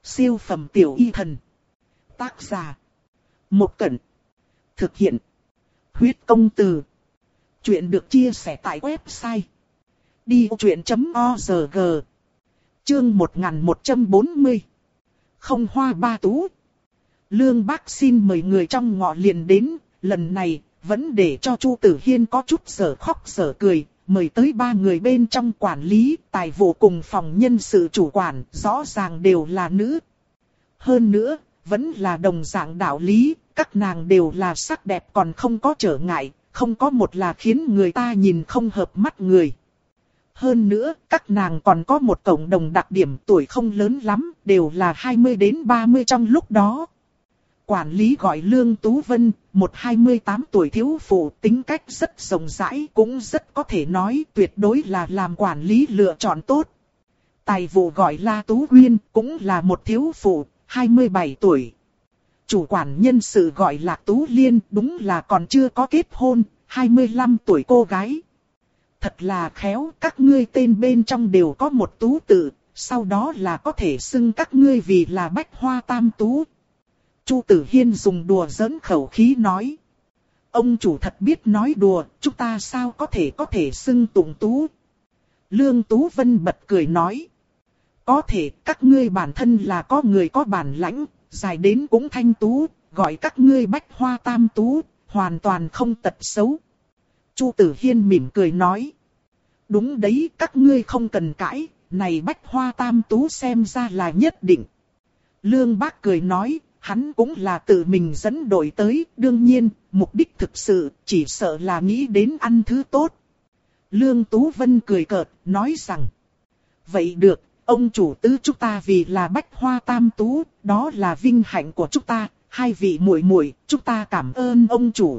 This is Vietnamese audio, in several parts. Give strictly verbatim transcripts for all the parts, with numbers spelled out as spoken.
Siêu phẩm tiểu y thần. Tác giả. Một Cẩn. Thực hiện. Huyết công từ. Chuyện được chia sẻ tại website đi vô chuyện chấm org. Chương một nghìn một trăm bốn mươi. Không hoa ba tú. Lương Bác xin mời người trong ngõ liền đến, lần này vẫn để cho Chu Tử Hiên có chút sở khóc sở cười, mời tới ba người bên trong quản lý, tài vụ cùng phòng nhân sự chủ quản, rõ ràng đều là nữ. Hơn nữa, vẫn là đồng dạng đạo lý, các nàng đều là sắc đẹp còn không có trở ngại, không có một là khiến người ta nhìn không hợp mắt người. Hơn nữa, các nàng còn có một cộng đồng đặc điểm tuổi không lớn lắm, đều là hai mươi đến ba mươi trong lúc đó. Quản lý gọi Lương Tú Vân, một hai mươi tám tuổi thiếu phụ, tính cách rất rộng rãi, cũng rất có thể nói tuyệt đối là làm quản lý lựa chọn tốt. Tài vụ gọi La Tú Uyên, cũng là một thiếu phụ, hai mươi bảy tuổi. Chủ quản nhân sự gọi Lạc Tú Liên, đúng là còn chưa có kết hôn, hai mươi lăm tuổi cô gái. Thật là khéo, các ngươi tên bên trong đều có một tú tự, sau đó là có thể xưng các ngươi vì là Bách Hoa Tam Tú. Chu Tử Hiên dùng đùa giỡn khẩu khí nói. Ông chủ thật biết nói đùa, chúng ta sao có thể có thể xưng tụng tú. Lương Tú Vân bật cười nói. Có thể các ngươi bản thân là có người có bản lãnh, dài đến cũng thanh tú, gọi các ngươi Bách Hoa Tam Tú, hoàn toàn không tật xấu. Chu Tử Hiên mỉm cười nói. Đúng đấy, các ngươi không cần cãi, này Bách Hoa Tam Tú xem ra là nhất định. Lương Bác cười nói. Hắn cũng là tự mình dẫn đội tới, đương nhiên, mục đích thực sự, chỉ sợ là nghĩ đến ăn thứ tốt. Lương Tú Vân cười cợt, nói rằng. Vậy được, ông chủ tứ chúng ta vì là Bách Hoa Tam Tú, đó là vinh hạnh của chúng ta, hai vị muội muội, chúng ta cảm ơn ông chủ.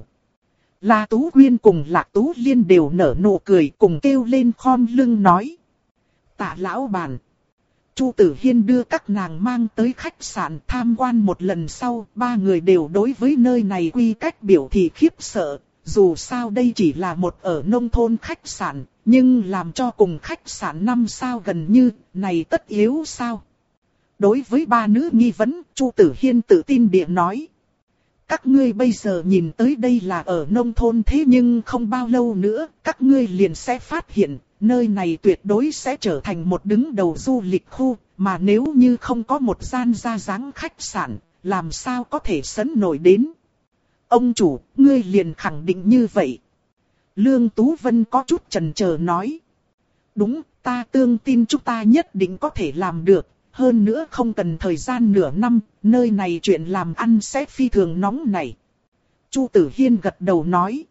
La Tú Uyên cùng Lạc Tú Liên đều nở nụ cười cùng kêu lên khom lưng nói. Tạ lão bản. Chu Tử Hiên đưa các nàng mang tới khách sạn tham quan một lần sau, ba người đều đối với nơi này quy cách biểu thị khiếp sợ. Dù sao đây chỉ là một ở nông thôn khách sạn, nhưng làm cho cùng khách sạn năm sao gần như, này tất yếu sao? Đối với ba nữ nghi vấn, Chu Tử Hiên tự tin địa nói. Các ngươi bây giờ nhìn tới đây là ở nông thôn thế nhưng không bao lâu nữa, các ngươi liền sẽ phát hiện. Nơi này tuyệt đối sẽ trở thành một đứng đầu du lịch khu, mà nếu như không có một gian ra dáng khách sạn, làm sao có thể sấn nổi đến. Ông chủ, ngươi liền khẳng định như vậy. Lương Tú Vân có chút chần chờ nói. Đúng, ta tương tin chúng ta nhất định có thể làm được, hơn nữa không cần thời gian nửa năm, nơi này chuyện làm ăn sẽ phi thường nóng nảy. Chu Tử Hiên gật đầu nói.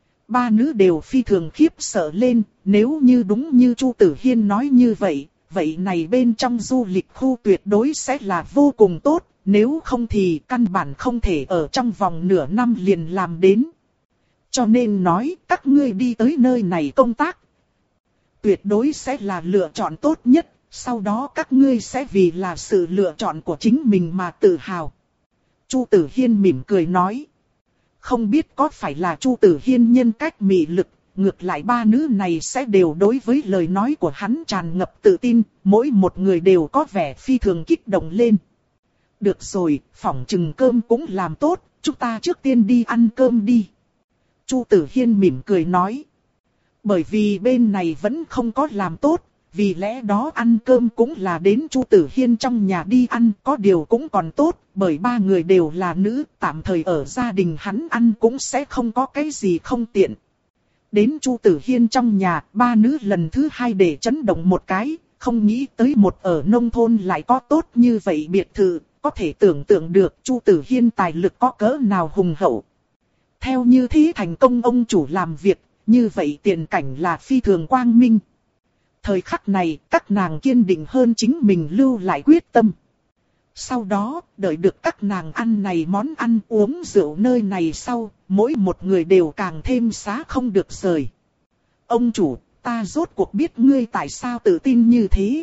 Ba nữ đều phi thường khiếp sợ lên, nếu như đúng như Chu Tử Hiên nói như vậy, vậy này bên trong du lịch khu tuyệt đối sẽ là vô cùng tốt, nếu không thì căn bản không thể ở trong vòng nửa năm liền làm đến. Cho nên nói các ngươi đi tới nơi này công tác, tuyệt đối sẽ là lựa chọn tốt nhất, sau đó các ngươi sẽ vì là sự lựa chọn của chính mình mà tự hào. Chu Tử Hiên mỉm cười nói. Không biết có phải là Chu Tử Hiên nhân cách mị lực, ngược lại ba nữ này sẽ đều đối với lời nói của hắn tràn ngập tự tin, mỗi một người đều có vẻ phi thường kích động lên. Được rồi, phỏng chừng cơm cũng làm tốt, chúng ta trước tiên đi ăn cơm đi. Chu Tử Hiên mỉm cười nói. Bởi vì bên này vẫn không có làm tốt, vì lẽ đó ăn cơm cũng là đến Chu Tử Hiên trong nhà đi ăn, có điều cũng còn tốt, bởi ba người đều là nữ, tạm thời ở gia đình hắn ăn cũng sẽ không có cái gì không tiện. Đến Chu Tử Hiên trong nhà, ba nữ lần thứ hai để chấn động một cái, không nghĩ tới một ở nông thôn lại có tốt như vậy biệt thự, có thể tưởng tượng được Chu Tử Hiên tài lực có cỡ nào hùng hậu. Theo như thế thành công ông chủ làm việc, như vậy tiền cảnh là phi thường quang minh. Thời khắc này, các nàng kiên định hơn chính mình lưu lại quyết tâm. Sau đó, đợi được các nàng ăn này món ăn uống rượu nơi này sau, mỗi một người đều càng thêm xá không được rời. Ông chủ, ta rốt cuộc biết ngươi tại sao tự tin như thế.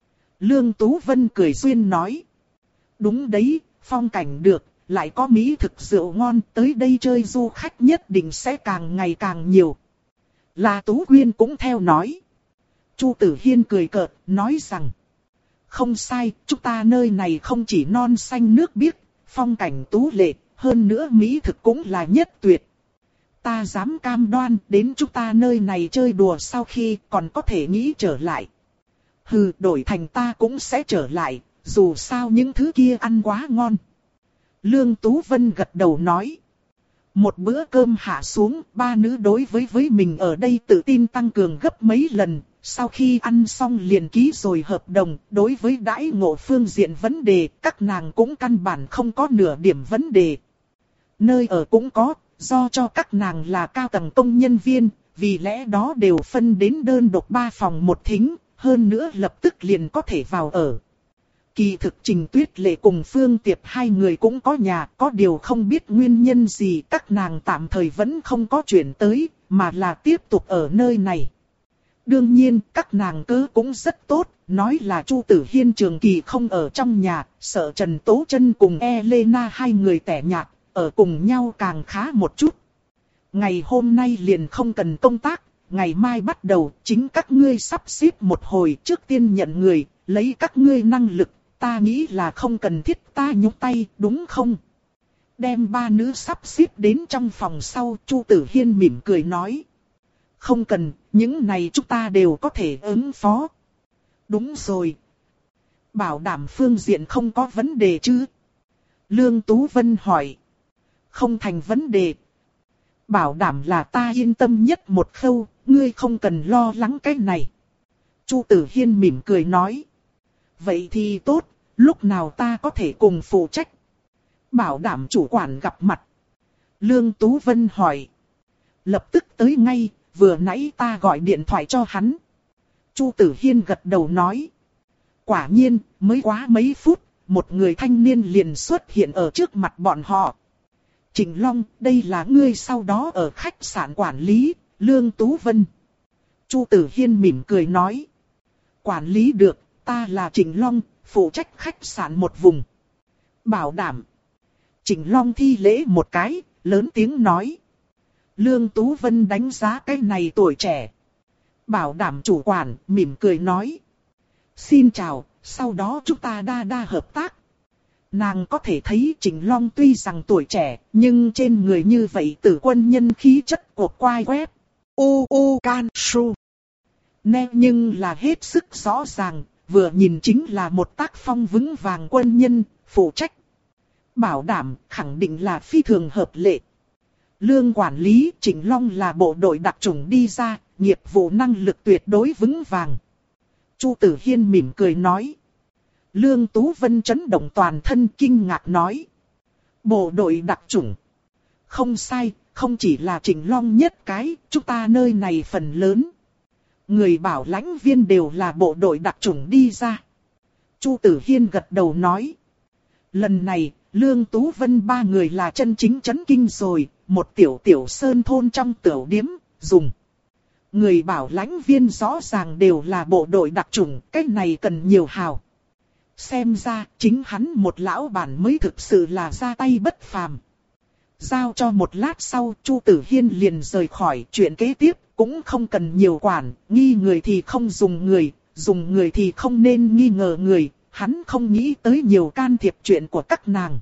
Lương Tú Vân cười duyên nói. Đúng đấy, phong cảnh được, lại có mỹ thực rượu ngon, tới đây chơi du khách nhất định sẽ càng ngày càng nhiều. La Tú Uyên cũng theo nói. Chu Tử Hiên cười cợt, nói rằng. Không sai, chúng ta nơi này không chỉ non xanh nước biếc, phong cảnh tú lệ, hơn nữa mỹ thực cũng là nhất tuyệt. Ta dám cam đoan đến chúng ta nơi này chơi đùa sau khi còn có thể nghĩ trở lại. Hừ, đổi thành ta cũng sẽ trở lại, dù sao những thứ kia ăn quá ngon. Lương Tú Vân gật đầu nói. Một bữa cơm hạ xuống, ba nữ đối với với mình ở đây tự tin tăng cường gấp mấy lần. Sau khi ăn xong liền ký rồi hợp đồng, đối với đãi ngộ phương diện vấn đề, các nàng cũng căn bản không có nửa điểm vấn đề. Nơi ở cũng có, do cho các nàng là cao tầng công nhân viên, vì lẽ đó đều phân đến đơn độc ba phòng một thính, hơn nữa lập tức liền có thể vào ở. Kỳ thực Trình Tuyết Lệ cùng Phương Tiệp hai người cũng có nhà, có điều không biết nguyên nhân gì các nàng tạm thời vẫn không có chuyển tới, mà là tiếp tục ở nơi này. Đương nhiên, các nàng cứ cũng rất tốt, nói là Chu Tử Hiên trường kỳ không ở trong nhà, sợ Trần Tố Chân cùng Elena hai người tẻ nhạt, ở cùng nhau càng khá một chút. Ngày hôm nay liền không cần công tác, ngày mai bắt đầu chính các ngươi sắp xếp một hồi, trước tiên nhận người, lấy các ngươi năng lực, ta nghĩ là không cần thiết ta nhúng tay, đúng không? Đem ba nữ sắp xếp đến trong phòng sau, Chu Tử Hiên mỉm cười nói. Không cần, những này chúng ta đều có thể ứng phó. Đúng rồi. Bảo đảm phương diện không có vấn đề chứ? Lương Tú Vân hỏi. Không thành vấn đề. Bảo đảm là ta yên tâm nhất một khâu, ngươi không cần lo lắng cái này. Chu Tử Hiên mỉm cười nói. Vậy thì tốt, lúc nào ta có thể cùng phụ trách? Bảo đảm chủ quản gặp mặt. Lương Tú Vân hỏi. Lập tức tới ngay, vừa nãy ta gọi điện thoại cho hắn. Chu Tử Hiên gật đầu nói. Quả nhiên, mới quá mấy phút, một người thanh niên liền xuất hiện ở trước mặt bọn họ. Trịnh Long, đây là ngươi sau đó ở khách sạn quản lý, Lương Tú Vân. Chu Tử Hiên mỉm cười nói. Quản lý được, ta là Trịnh Long, phụ trách khách sạn một vùng. Bảo đảm. Trịnh Long thi lễ một cái, lớn tiếng nói. Lương Tú Vân đánh giá cái này tuổi trẻ. Bảo đảm chủ quản, mỉm cười nói. Xin chào, sau đó chúng ta đa đa hợp tác. Nàng có thể thấy Trịnh Long tuy rằng tuổi trẻ, nhưng trên người như vậy tử quân nhân khí chất của quai quét. U u can su. Nè nhưng là hết sức rõ ràng, vừa nhìn chính là một tác phong vững vàng quân nhân, phụ trách. Bảo đảm, khẳng định là phi thường hợp lệ. Lương quản lý, Trịnh Long là bộ đội đặc chủng đi ra, nghiệp vụ năng lực tuyệt đối vững vàng. Chu Tử Hiên mỉm cười nói. Lương Tú Vân chấn động toàn thân kinh ngạc nói. Bộ đội đặc chủng. Không sai, không chỉ là Trịnh Long nhất cái, chúng ta nơi này phần lớn. Người bảo lãnh viên đều là bộ đội đặc chủng đi ra. Chu Tử Hiên gật đầu nói. Lần này, Lương Tú Vân ba người là chân chính chấn kinh rồi, một tiểu tiểu sơn thôn trong tiểu điếm, dùng. Người bảo lãnh viên rõ ràng đều là bộ đội đặc chủng, cái này cần nhiều hào. Xem ra, chính hắn một lão bản mới thực sự là ra tay bất phàm. Giao cho một lát sau, Chu Tử Hiên liền rời khỏi, chuyện kế tiếp, cũng không cần nhiều quản, nghi người thì không dùng người, dùng người thì không nên nghi ngờ người, hắn không nghĩ tới nhiều can thiệp chuyện của các nàng.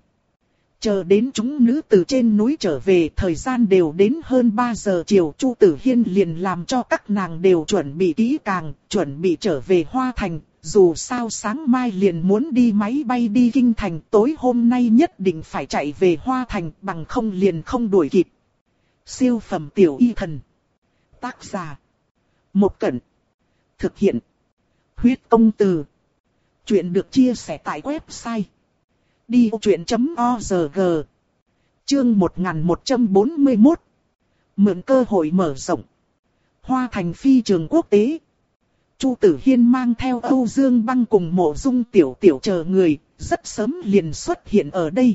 Chờ đến chúng nữ từ trên núi trở về, thời gian đều đến hơn ba giờ chiều, Chu Tử Hiên liền làm cho các nàng đều chuẩn bị kỹ càng, chuẩn bị trở về Hoa Thành. Dù sao sáng mai liền muốn đi máy bay đi Kinh Thành, tối hôm nay nhất định phải chạy về Hoa Thành, bằng không liền không đuổi kịp. Siêu phẩm tiểu y thần. Tác giả. Một Cẩn. Thực hiện. Huyết công từ. Chuyện được chia sẻ tại website. đi ô chuyện chấm org. Chương một nghìn một trăm bốn mươi mốt. Mượn cơ hội mở rộng. Hoa Thành phi trường quốc tế. Chu Tử Hiên mang theo Âu Dương Băng cùng Mộ Dung Tiểu Tiểu chờ người, rất sớm liền xuất hiện ở đây.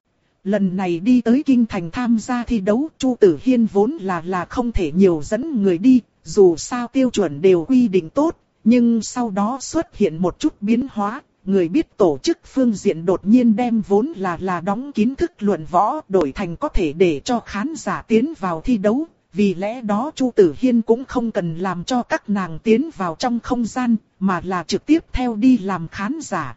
Lần này đi tới Kinh Thành tham gia thi đấu, Chu Tử Hiên vốn là là không thể nhiều dẫn người đi, dù sao tiêu chuẩn đều quy định tốt, nhưng sau đó xuất hiện một chút biến hóa, người biết tổ chức phương diện đột nhiên đem vốn là là đóng kín thức luận võ đổi thành có thể để cho khán giả tiến vào thi đấu. vì lẽ đó Chu Tử Hiên cũng không cần làm cho các nàng tiến vào trong không gian, mà là trực tiếp theo đi làm khán giả.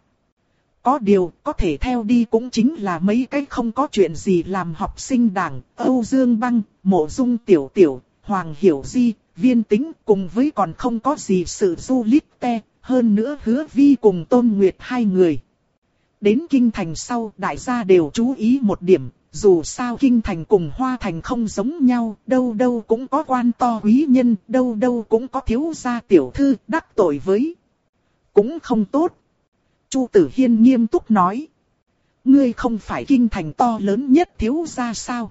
Có điều, có thể theo đi cũng chính là mấy cái không có chuyện gì làm học sinh đảng, Âu Dương Băng, Mộ Dung Tiểu Tiểu, Hoàng Hiểu Di, Viên Tĩnh cùng với còn không có gì sự du lít te, hơn nữa Hứa Vi cùng Tôn Nguyệt hai người. Đến Kinh Thành sau, đại gia đều chú ý một điểm, dù sao Kinh Thành cùng Hoa Thành không giống nhau, đâu đâu cũng có quan to quý nhân, đâu đâu cũng có thiếu gia tiểu thư đắc tội với. Cũng không tốt. Chu Tử Hiên nghiêm túc nói. Ngươi không phải Kinh Thành to lớn nhất thiếu gia sao?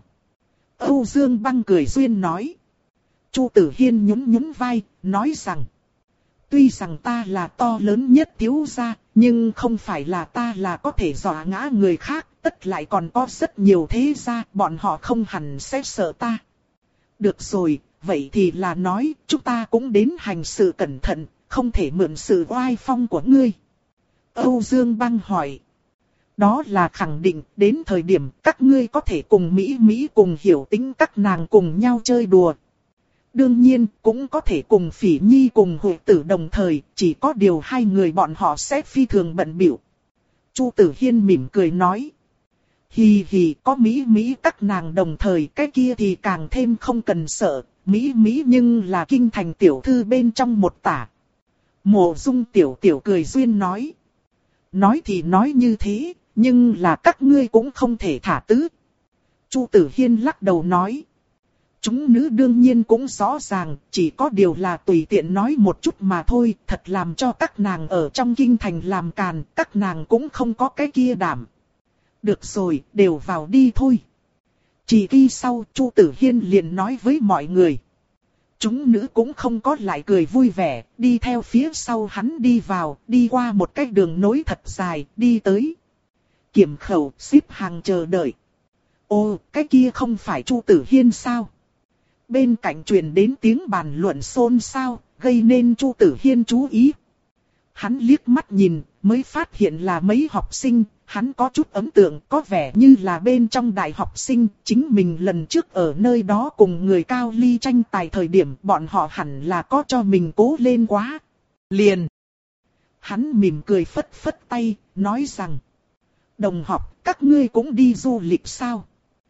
Âu Dương Băng cười duyên nói. Chu Tử Hiên nhún nhún vai, nói rằng. Tuy rằng ta là to lớn nhất thiếu gia, nhưng không phải là ta là có thể dọa ngã người khác, tất lại còn có rất nhiều thế gia, bọn họ không hẳn sẽ sợ ta. Được rồi, vậy thì là nói, chúng ta cũng đến hành sự cẩn thận, không thể mượn sự oai phong của ngươi. Âu Dương Băng hỏi. Đó là khẳng định, đến thời điểm các ngươi có thể cùng Mỹ Mỹ cùng Hiểu Tĩnh các nàng cùng nhau chơi đùa. Đương nhiên, cũng có thể cùng Phỉ Nhi cùng Hội Tử đồng thời, chỉ có điều hai người bọn họ sẽ phi thường bận bịu. Chu Tử Hiên mỉm cười nói. Hì hì, có Mỹ Mỹ các nàng đồng thời, cái kia thì càng thêm không cần sợ, Mỹ Mỹ nhưng là Kinh Thành tiểu thư bên trong một tả. Mộ Dung Tiểu Tiểu cười duyên nói. Nói thì nói như thế, nhưng là các ngươi cũng không thể thả tứ. Chu Tử Hiên lắc đầu nói. Chúng nữ đương nhiên cũng rõ ràng, chỉ có điều là tùy tiện nói một chút mà thôi, thật làm cho các nàng ở trong Kinh Thành làm càn, các nàng cũng không có cái kia đảm. Được rồi, đều vào đi thôi. Chỉ khi sau, Chu Tử Hiên liền nói với mọi người. Chúng nữ cũng không có lại cười vui vẻ, đi theo phía sau hắn đi vào, đi qua một cái đường nối thật dài, đi tới. Kiểm khẩu, xếp hàng chờ đợi. Ô, cái kia không phải Chu Tử Hiên sao? Bên cạnh truyền đến tiếng bàn luận xôn xao, gây nên Chu Tử Hiên chú ý. Hắn liếc mắt nhìn, mới phát hiện là mấy học sinh, hắn có chút ấn tượng, có vẻ như là bên trong đại học sinh, chính mình lần trước ở nơi đó cùng người cao ly tranh tài thời điểm bọn họ hẳn là có cho mình cố lên quá. Liền! Hắn mỉm cười phất phất tay, nói rằng. Đồng học, các ngươi cũng đi du lịch sao?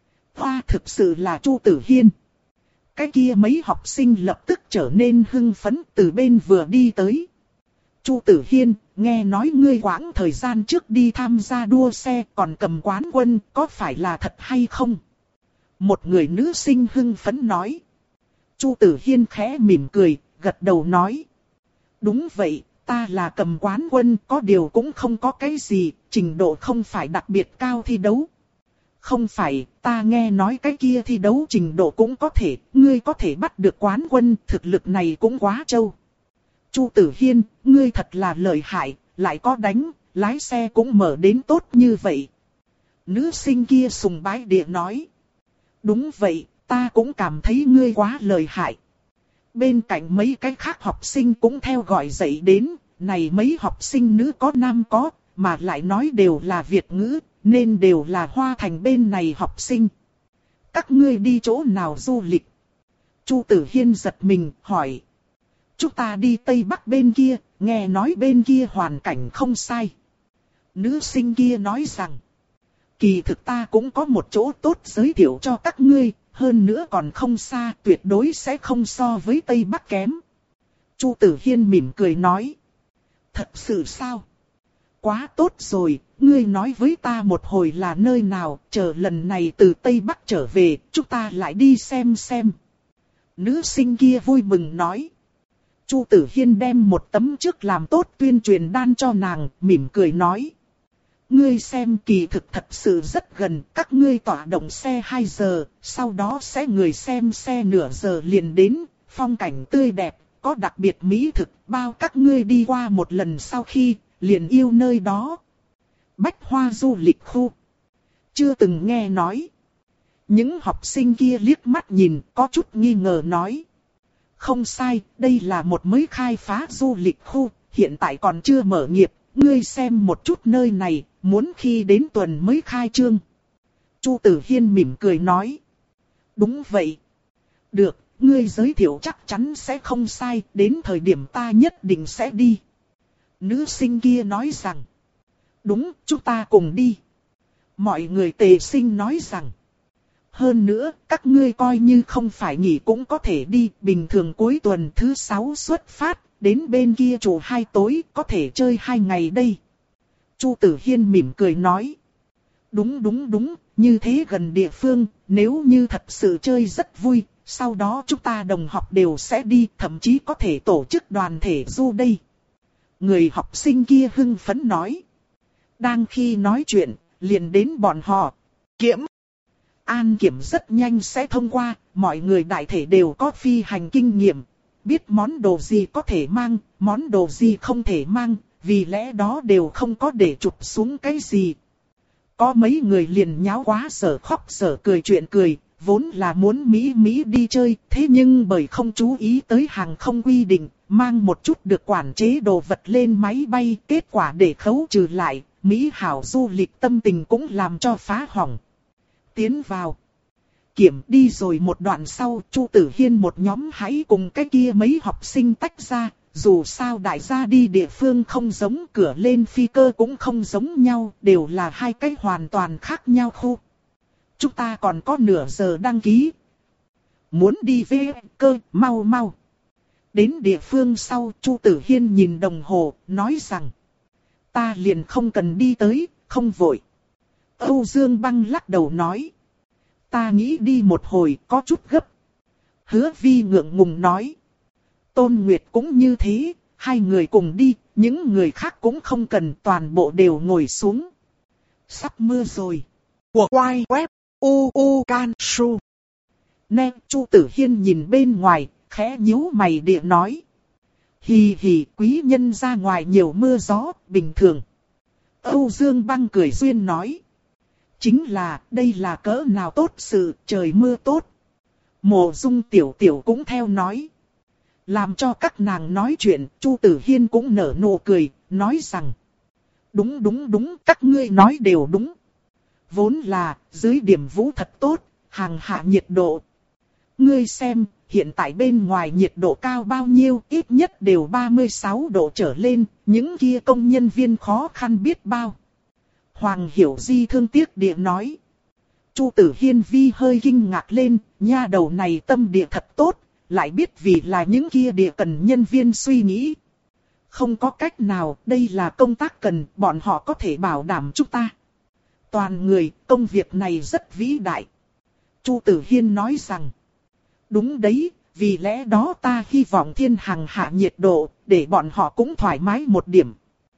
Hoa thực sự là Chu Tử Hiên. Cái kia mấy học sinh lập tức trở nên hưng phấn từ bên vừa đi tới. Chu Tử Hiên, nghe nói ngươi quãng thời gian trước đi tham gia đua xe còn cầm quán quân, có phải là thật hay không? Một người nữ sinh hưng phấn nói. Chu Tử Hiên khẽ mỉm cười, gật đầu nói. Đúng vậy, ta là cầm quán quân, có điều cũng không có cái gì, trình độ không phải đặc biệt cao thi đấu. Không phải, ta nghe nói cái kia thi đấu trình độ cũng có thể, ngươi có thể bắt được quán quân, thực lực này cũng quá trâu. Chu Tử Hiên, ngươi thật là lợi hại, lại có đánh, lái xe cũng mở đến tốt như vậy. Nữ sinh kia sùng bái địa nói. Đúng vậy, ta cũng cảm thấy ngươi quá lợi hại. Bên cạnh mấy cái khác học sinh cũng theo gọi dậy đến, này mấy học sinh nữ có nam có, mà lại nói đều là Việt ngữ, nên đều là Hoa Thành bên này học sinh. Các ngươi đi chỗ nào du lịch? Chu Tử Hiên giật mình, hỏi. Chúng ta đi Tây Bắc bên kia, nghe nói bên kia hoàn cảnh không sai. Nữ sinh kia nói rằng. Kỳ thực ta cũng có một chỗ tốt giới thiệu cho các ngươi, hơn nữa còn không xa, tuyệt đối sẽ không so với Tây Bắc kém. Chu Tử Hiên mỉm cười nói. Thật sự sao? Quá tốt rồi, ngươi nói với ta một hồi là nơi nào, chờ lần này từ Tây Bắc trở về, chúng ta lại đi xem xem. Nữ sinh kia vui mừng nói. Chu Tử Hiên đem một tấm trước làm tốt tuyên truyền đan cho nàng, mỉm cười nói. Ngươi xem kỳ thực thật sự rất gần, các ngươi tỏa động xe hai giờ, sau đó sẽ người xem xe nửa giờ liền đến, phong cảnh tươi đẹp, có đặc biệt mỹ thực, bao các ngươi đi qua một lần sau khi, liền yêu nơi đó. Bách Hoa du lịch khu. Chưa từng nghe nói. Những học sinh kia liếc mắt nhìn, có chút nghi ngờ nói. Không sai, đây là một mới khai phá du lịch khu, hiện tại còn chưa mở nghiệp, ngươi xem một chút nơi này, muốn khi đến tuần mới khai trương. Chu Tử Hiên mỉm cười nói. Đúng vậy. Được, ngươi giới thiệu chắc chắn sẽ không sai, đến thời điểm ta nhất định sẽ đi. Nữ sinh kia nói rằng, đúng, chúng ta cùng đi. Mọi người tề sinh nói rằng, hơn nữa, các ngươi coi như không phải nghỉ cũng có thể đi, bình thường cuối tuần thứ sáu xuất phát, đến bên kia trụ hai tối, có thể chơi hai ngày đây. Chu Tử Hiên mỉm cười nói, đúng đúng đúng, như thế gần địa phương, nếu như thật sự chơi rất vui, sau đó chúng ta đồng học đều sẽ đi, thậm chí có thể tổ chức đoàn thể du đây. Người học sinh kia hưng phấn nói. Đang khi nói chuyện, liền đến bọn họ. Kiểm. An kiểm rất nhanh sẽ thông qua, mọi người đại thể đều có phi hành kinh nghiệm. Biết món đồ gì có thể mang, món đồ gì không thể mang, vì lẽ đó đều không có để chụp xuống cái gì. Có mấy người liền nháo quá sở khóc sở cười chuyện cười, vốn là muốn Mỹ Mỹ đi chơi, thế nhưng bởi không chú ý tới hàng không quy định, mang một chút được quản chế đồ vật lên máy bay, kết quả để khấu trừ lại, Mỹ hảo du lịch tâm tình cũng làm cho phá hỏng. Tiến vào. Kiểm đi rồi một đoạn sau, Chu Tử Hiên một nhóm hãy cùng cái kia mấy học sinh tách ra, dù sao đại gia đi địa phương không giống, cửa lên phi cơ cũng không giống nhau, đều là hai cái hoàn toàn khác nhau khu. Chúng ta còn có nửa giờ đăng ký. Muốn đi về cơ, mau mau. Đến địa phương sau, Chu Tử Hiên nhìn đồng hồ, nói rằng, ta liền không cần đi tới, không vội. Âu Dương Băng lắc đầu nói, ta nghĩ đi một hồi, có chút gấp. Hứa Vi ngượng ngùng nói, Tôn Nguyệt cũng như thế, hai người cùng đi, những người khác cũng không cần, toàn bộ đều ngồi xuống. Sắp mưa rồi. Của quay web, u u can su. Nè, Chu Tử Hiên nhìn bên ngoài, khẽ nhíu mày địa nói. Hì hì, quý nhân ra ngoài nhiều mưa gió, bình thường. Âu Dương Băng cười duyên nói. Chính là, đây là cỡ nào tốt sự, trời mưa tốt. Mộ Dung Tiểu Tiểu cũng theo nói. Làm cho các nàng nói chuyện, Chu Tử Hiên cũng nở nụ cười, nói rằng. Đúng đúng đúng, các ngươi nói đều đúng. Vốn là, dưới điểm vũ thật tốt, hàng hạ nhiệt độ. Ngươi xem, hiện tại bên ngoài nhiệt độ cao bao nhiêu, ít nhất đều ba mươi sáu độ trở lên, những kia công nhân viên khó khăn biết bao. Hoàng Hiểu Di thương tiếc địa nói. Chu Tử Hiên vi hơi kinh ngạc lên, nha đầu này tâm địa thật tốt, lại biết vì là những kia địa cần nhân viên suy nghĩ. Không có cách nào, đây là công tác cần, bọn họ có thể bảo đảm chúng ta. Toàn người, công việc này rất vĩ đại. Chu Tử Hiên nói rằng. Đúng đấy, vì lẽ đó ta hy vọng thiên hàng hạ nhiệt độ, để bọn họ cũng thoải mái một điểm.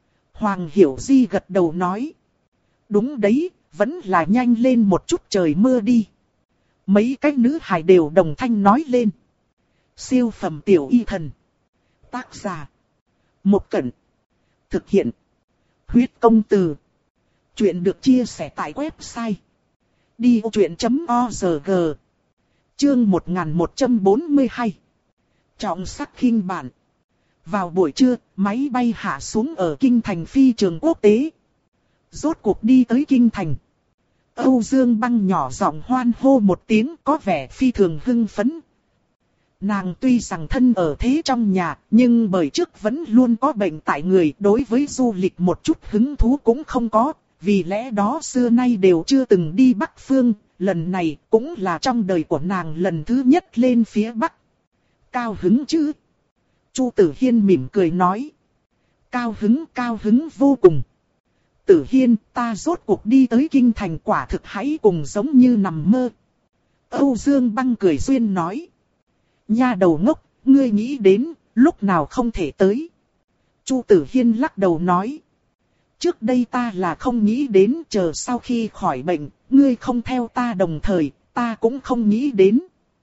Hoàng Hiểu Di gật đầu nói. Đúng đấy, vẫn là nhanh lên một chút trời mưa đi. Mấy cái nữ hài đều đồng thanh nói lên. Siêu phẩm tiểu y thần. Tác giả. Một Cẩn. Thực hiện. Huyết công từ. Chuyện được chia sẻ tại website. đi ô chuyện chấm org. Chương một nghìn một trăm bốn mươi hai. Trọng sắc khinh bạn. Vào buổi trưa, máy bay hạ xuống ở Kinh Thành phi trường quốc tế. Rốt cuộc đi tới Kinh Thành. Âu Dương Băng nhỏ giọng hoan hô một tiếng, có vẻ phi thường hưng phấn. Nàng tuy rằng thân ở thế trong nhà, nhưng bởi trước vẫn luôn có bệnh tại người, đối với du lịch một chút hứng thú cũng không có, vì lẽ đó xưa nay đều chưa từng đi Bắc Phương, lần này cũng là trong đời của nàng lần thứ nhất lên phía Bắc. Cao hứng chứ? Chu Tử Hiên mỉm cười nói. Cao hứng, cao hứng vô cùng. Tử Hiên, ta rốt cuộc đi tới Kinh Thành, quả thực hãy cùng giống như nằm mơ. Âu Dương Băng cười duyên nói. Nha đầu ngốc, ngươi nghĩ đến, lúc nào không thể tới. Chu Tử Hiên lắc đầu nói. Trước đây ta là không nghĩ đến, chờ sau khi khỏi bệnh, ngươi không theo ta đồng thời, ta cũng không nghĩ đến.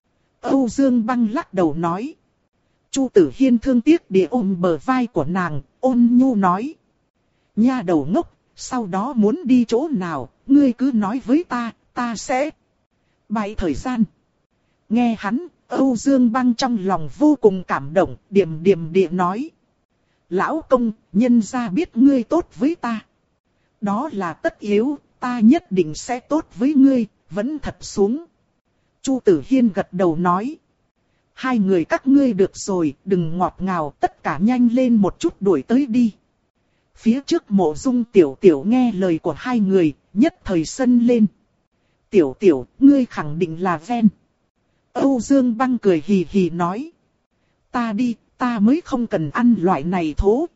Âu Dương Băng lắc đầu nói. Chu Tử Hiên thương tiếc địa ôm bờ vai của nàng, ôn nhu nói. Nha đầu ngốc, sau đó muốn đi chỗ nào, ngươi cứ nói với ta, ta sẽ bày thời gian. Nghe hắn, Âu Dương Băng trong lòng vô cùng cảm động, điềm điềm địa nói. Lão công, nhân gia biết ngươi tốt với ta. Đó là tất yếu, ta nhất định sẽ tốt với ngươi, vẫn thật xuống. Chu Tử Hiên gật đầu nói. Hai người các ngươi được rồi, đừng ngọt ngào, tất cả nhanh lên một chút đuổi tới đi. Phía trước Mộ Dung Tiểu Tiểu nghe lời của hai người, nhất thời sân lên. Tiểu Tiểu, ngươi khẳng định là ven. Âu Dương Băng cười hì hì nói. Ta đi, ta mới không cần ăn loại này thố.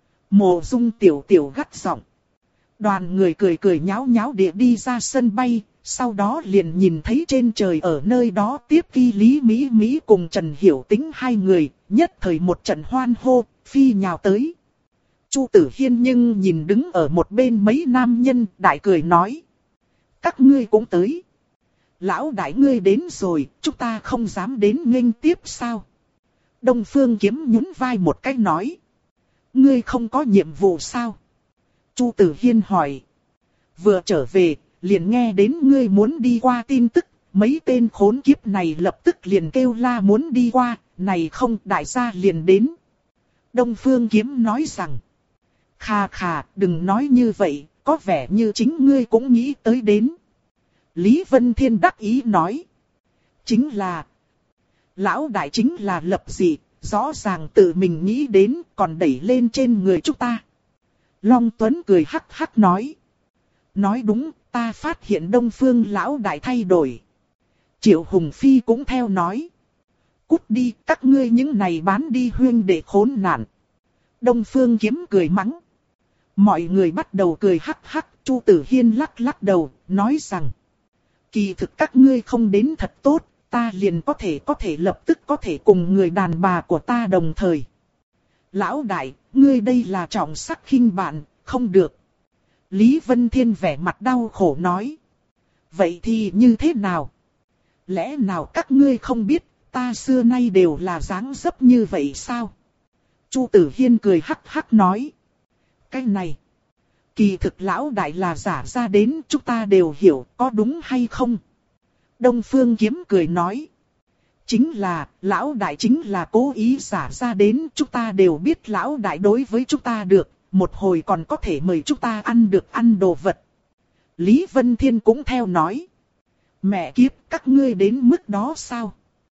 Mộ Dung Tiểu Tiểu gắt giọng. Đoàn người cười cười nháo nháo địa đi ra sân bay, sau đó liền nhìn thấy trên trời ở nơi đó tiếp kỳ Lý Mỹ Mỹ cùng Trần Hiểu Tĩnh hai người, nhất thời một trận hoan hô, phi nhào tới. Chu Tử Hiên nhưng nhìn đứng ở một bên mấy nam nhân, đại cười nói. Các ngươi cũng tới. Lão đại ngươi đến rồi, chúng ta không dám đến nghênh tiếp sao? Đông Phương Kiếm nhún vai một cái nói. Ngươi không có nhiệm vụ sao? Chu Tử Hiên hỏi. Vừa trở về, liền nghe đến ngươi muốn đi qua tin tức, mấy tên khốn kiếp này lập tức liền kêu la muốn đi qua, này không đại gia liền đến. Đông Phương Kiếm nói rằng. Khà khà, đừng nói như vậy, có vẻ như chính ngươi cũng nghĩ tới đến. Lý Vân Thiên đắc ý nói. Chính là, lão đại chính là lập dị, rõ ràng tự mình nghĩ đến còn đẩy lên trên người chúng ta. Long Tuấn cười hắc hắc nói. Nói đúng, ta phát hiện Đông Phương lão đại thay đổi. Triệu Hùng Phi cũng theo nói. Cút đi, các ngươi những này bán đi huyên để khốn nạn. Đông Phương Kiếm cười mắng. Mọi người bắt đầu cười hắc hắc, Chu Tử Hiên lắc lắc đầu, nói rằng. Kỳ thực các ngươi không đến thật tốt, ta liền có thể có thể lập tức có thể cùng người đàn bà của ta đồng thời. Lão đại, ngươi đây là trọng sắc khinh bạn, không được. Lý Vân Thiên vẻ mặt đau khổ nói. Vậy thì như thế nào? Lẽ nào các ngươi không biết, ta xưa nay đều là dáng dấp như vậy sao? Chu Tử Hiên cười hắc hắc nói. Cái này, kỳ thực lão đại là giả ra đến, chúng ta đều hiểu, có đúng hay không? Đông Phương Kiếm cười nói. Chính là, lão đại chính là cố ý giả ra đến, chúng ta đều biết lão đại đối với chúng ta được, một hồi còn có thể mời chúng ta ăn được ăn đồ vật. Lý Vân Thiên cũng theo nói. Mẹ kiếp, các ngươi đến mức đó sao?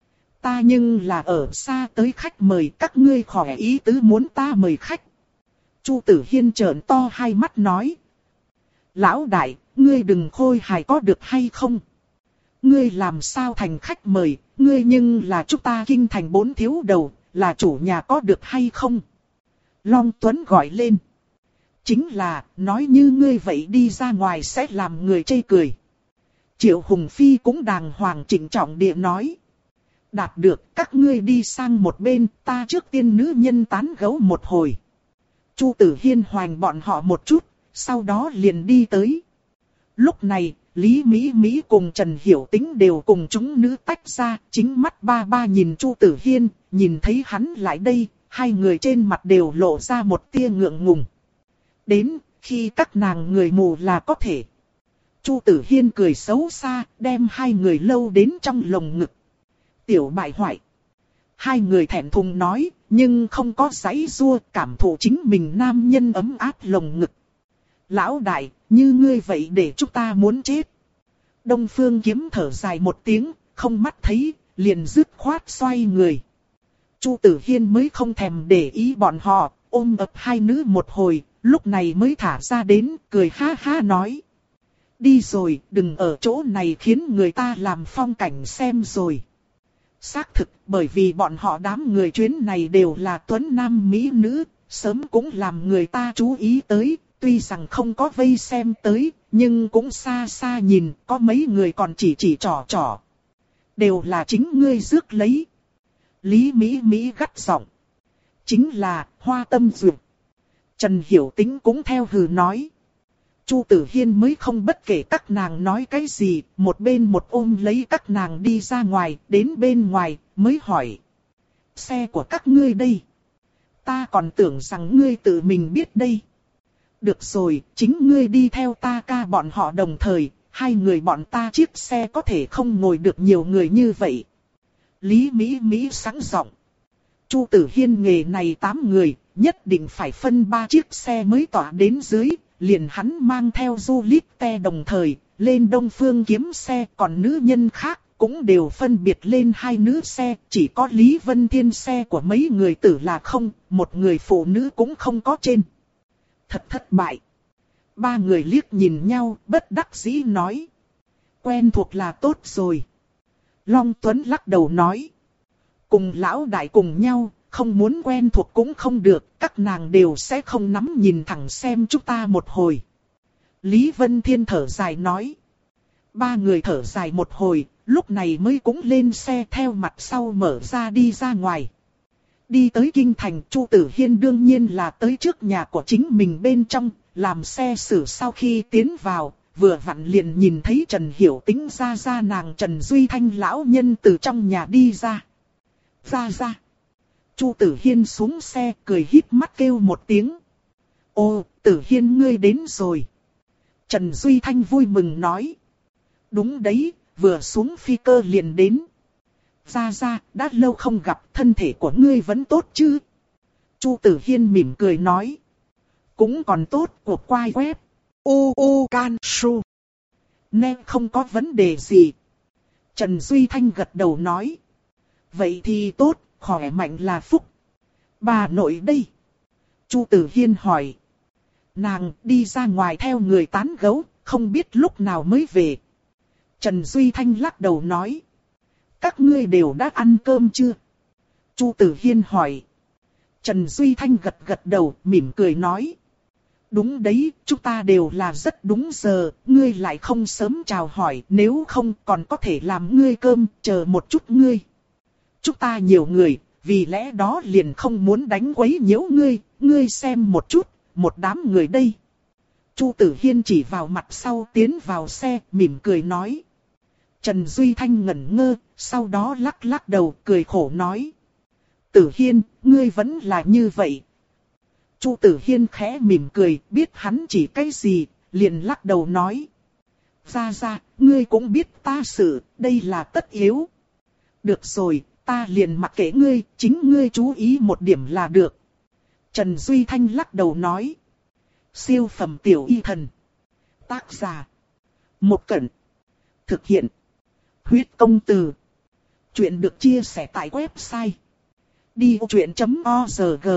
Ta nhưng là ở xa tới khách mời, các ngươi khỏi ý tứ muốn ta mời khách. Chu Tử Hiên trợn to hai mắt nói. Lão đại, ngươi đừng khôi hài có được hay không? Ngươi làm sao thành khách mời, ngươi nhưng là chúng ta kinh thành bốn thiếu đầu, là chủ nhà có được hay không? Long Tuấn gọi lên. Chính là, nói như ngươi vậy đi ra ngoài sẽ làm người chê cười. Triệu Hùng Phi cũng đàng hoàng chỉnh trọng địa nói. Đạt được, các ngươi đi sang một bên, ta trước tiên nữ nhân tán gẫu một hồi. Chu Tử Hiên hoành bọn họ một chút, sau đó liền đi tới. Lúc này, Lý Mỹ Mỹ cùng Trần Hiểu Tĩnh đều cùng chúng nữ tách ra, chính mắt ba ba nhìn Chu Tử Hiên, nhìn thấy hắn lại đây, hai người trên mặt đều lộ ra một tia ngượng ngùng. Đến, khi các nàng người mù là có thể. Chu Tử Hiên cười xấu xa, đem hai người lâu đến trong lồng ngực. Tiểu bại hoại. Hai người thẹn thùng nói, nhưng không có giãy giụa, cảm thụ chính mình nam nhân ấm áp lồng ngực. Lão đại, như ngươi vậy để chúng ta muốn chết. Đông Phương Kiếm thở dài một tiếng, không mắt thấy, liền dứt khoát xoay người. Chu Tử Hiên mới không thèm để ý bọn họ, ôm ấp hai nữ một hồi, lúc này mới thả ra đến, cười ha ha nói. Đi rồi, đừng ở chỗ này khiến người ta làm phong cảnh xem rồi. Xác thực, bởi vì bọn họ đám người chuyến này đều là tuấn nam mỹ nữ, sớm cũng làm người ta chú ý tới, tuy rằng không có vây xem tới, nhưng cũng xa xa nhìn, có mấy người còn chỉ chỉ trò trò. Đều là chính ngươi rước lấy. Lý Mỹ Mỹ gắt giọng. Chính là, Hoa Tâm Duyệt. Trần Hiểu Tĩnh cũng theo hừ nói. Chu Tử Hiên mới không bất kể các nàng nói cái gì, một bên một ôm lấy các nàng đi ra ngoài, đến bên ngoài, mới hỏi. Xe của các ngươi đây. Ta còn tưởng rằng ngươi tự mình biết đây. Được rồi, chính ngươi đi theo ta ca bọn họ đồng thời, hai người bọn ta chiếc xe có thể không ngồi được nhiều người như vậy. Lý Mỹ Mỹ sẵn giọng. Chu Tử Hiên nghề này tám người, nhất định phải phân ba chiếc xe mới tỏa đến dưới, liền hắn mang theo Du Lít Te đồng thời, lên Đông Phương Kiếm xe, còn nữ nhân khác, cũng đều phân biệt lên hai nữ xe, chỉ có Lý Vân Thiên xe của mấy người tử là không, một người phụ nữ cũng không có trên. Thật thất bại. Ba người liếc nhìn nhau, bất đắc dĩ nói. Quen thuộc là tốt rồi. Long Tuấn lắc đầu nói. Cùng lão đại cùng nhau, không muốn quen thuộc cũng không được, các nàng đều sẽ không nắm nhìn thẳng xem chúng ta một hồi. Lý Vân Thiên thở dài nói. Ba người thở dài một hồi, lúc này mới cũng lên xe theo mặt sau mở ra đi ra ngoài. Đi tới kinh thành, Chu Tử Hiên đương nhiên là tới trước nhà của chính mình bên trong, làm xe xử sau khi tiến vào, vừa vặn liền nhìn thấy Trần Hiểu Tĩnh ra ra nàng Trần Duy Thanh lão nhân từ trong nhà đi ra. Ra ra. Chu Tử Hiên xuống xe cười híp mắt kêu một tiếng. Ô, Tử Hiên ngươi đến rồi. Trần Duy Thanh vui mừng nói. Đúng đấy, vừa xuống phi cơ liền đến. Ra ra, đã lâu không gặp, thân thể của ngươi vẫn tốt chứ? Chu Tử Hiên mỉm cười nói. Cũng còn tốt, cuộc quay web. U U Can Su. Nên không có vấn đề gì. Trần Duy Thanh gật đầu nói. Vậy thì tốt, khỏe mạnh là phúc. Bà nội đây. Chu Tử Hiên hỏi. Nàng đi ra ngoài theo người tán gẫu, không biết lúc nào mới về. Trần Duy Thanh lắc đầu nói. Các ngươi đều đã ăn cơm chưa? Chu Tử Hiên hỏi. Trần Duy Thanh gật gật đầu, mỉm cười nói. Đúng đấy, chúng ta đều là rất đúng giờ, ngươi lại không sớm chào hỏi, nếu không còn có thể làm ngươi cơm, chờ một chút ngươi. Chúng ta nhiều người, vì lẽ đó liền không muốn đánh quấy nhiễu ngươi, ngươi xem một chút, một đám người đây. Chu Tử Hiên chỉ vào mặt sau tiến vào xe, mỉm cười nói. Trần Duy Thanh ngẩn ngơ, sau đó lắc lắc đầu cười khổ nói. Tử Hiên, ngươi vẫn là như vậy. Chu Tử Hiên khẽ mỉm cười, biết hắn chỉ cái gì, liền lắc đầu nói. Ra ra, ngươi cũng biết ta sự, đây là tất yếu. Được rồi, ta liền mặc kệ ngươi, chính ngươi chú ý một điểm là được. Trần Duy Thanh lắc đầu nói. Siêu phẩm tiểu y thần. Tác giả. Một Cẩn. Thực hiện. Huyết công từ. Chuyện được chia sẻ tại website. đi ô chuyện chấm org.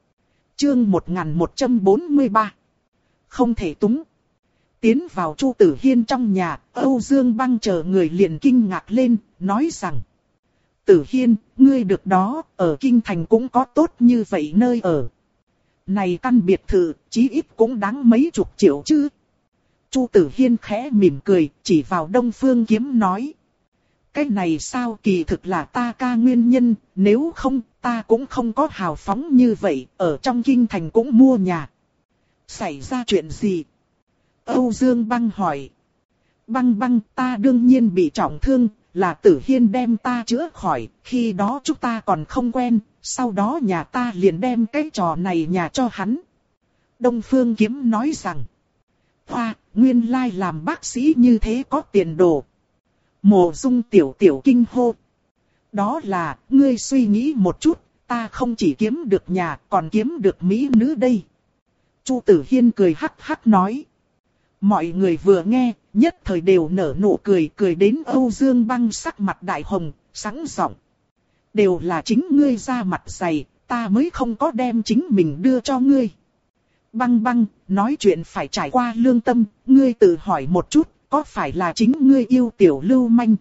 Chương một nghìn một trăm bốn mươi ba. Không thể túng. Tiến vào Chu Tử Hiên trong nhà, Âu Dương Băng chờ người liền kinh ngạc lên, nói rằng. Tử Hiên, ngươi được đó, ở Kinh Thành cũng có tốt như vậy nơi ở. Này căn biệt thự, chí ít cũng đáng mấy chục triệu chứ. Chu Tử Hiên khẽ mỉm cười, chỉ vào Đông Phương Kiếm nói. Cái này sao kỳ thực là ta ca nguyên nhân, nếu không ta cũng không có hào phóng như vậy, ở trong Kinh Thành cũng mua nhà. Xảy ra chuyện gì? Âu Dương Băng hỏi. Băng băng, ta đương nhiên bị trọng thương, là Tử Hiên đem ta chữa khỏi, khi đó chúng ta còn không quen, sau đó nhà ta liền đem cái trò này nhà cho hắn. Đông Phương Kiếm nói rằng. Hoa, nguyên lai làm bác sĩ như thế có tiền đồ. Mộ Dung tiểu tiểu kinh hô. Đó là, ngươi suy nghĩ một chút, ta không chỉ kiếm được nhà, còn kiếm được mỹ nữ đây. Chu Tử Hiên cười hắc hắc nói. Mọi người vừa nghe, nhất thời đều nở nụ cười, cười đến Âu Dương Băng sắc mặt đại hồng, sẵn giọng. Đều là chính ngươi ra mặt dày, ta mới không có đem chính mình đưa cho ngươi. Băng băng, nói chuyện phải trải qua lương tâm, ngươi tự hỏi một chút, có phải là chính ngươi yêu tiểu lưu manh?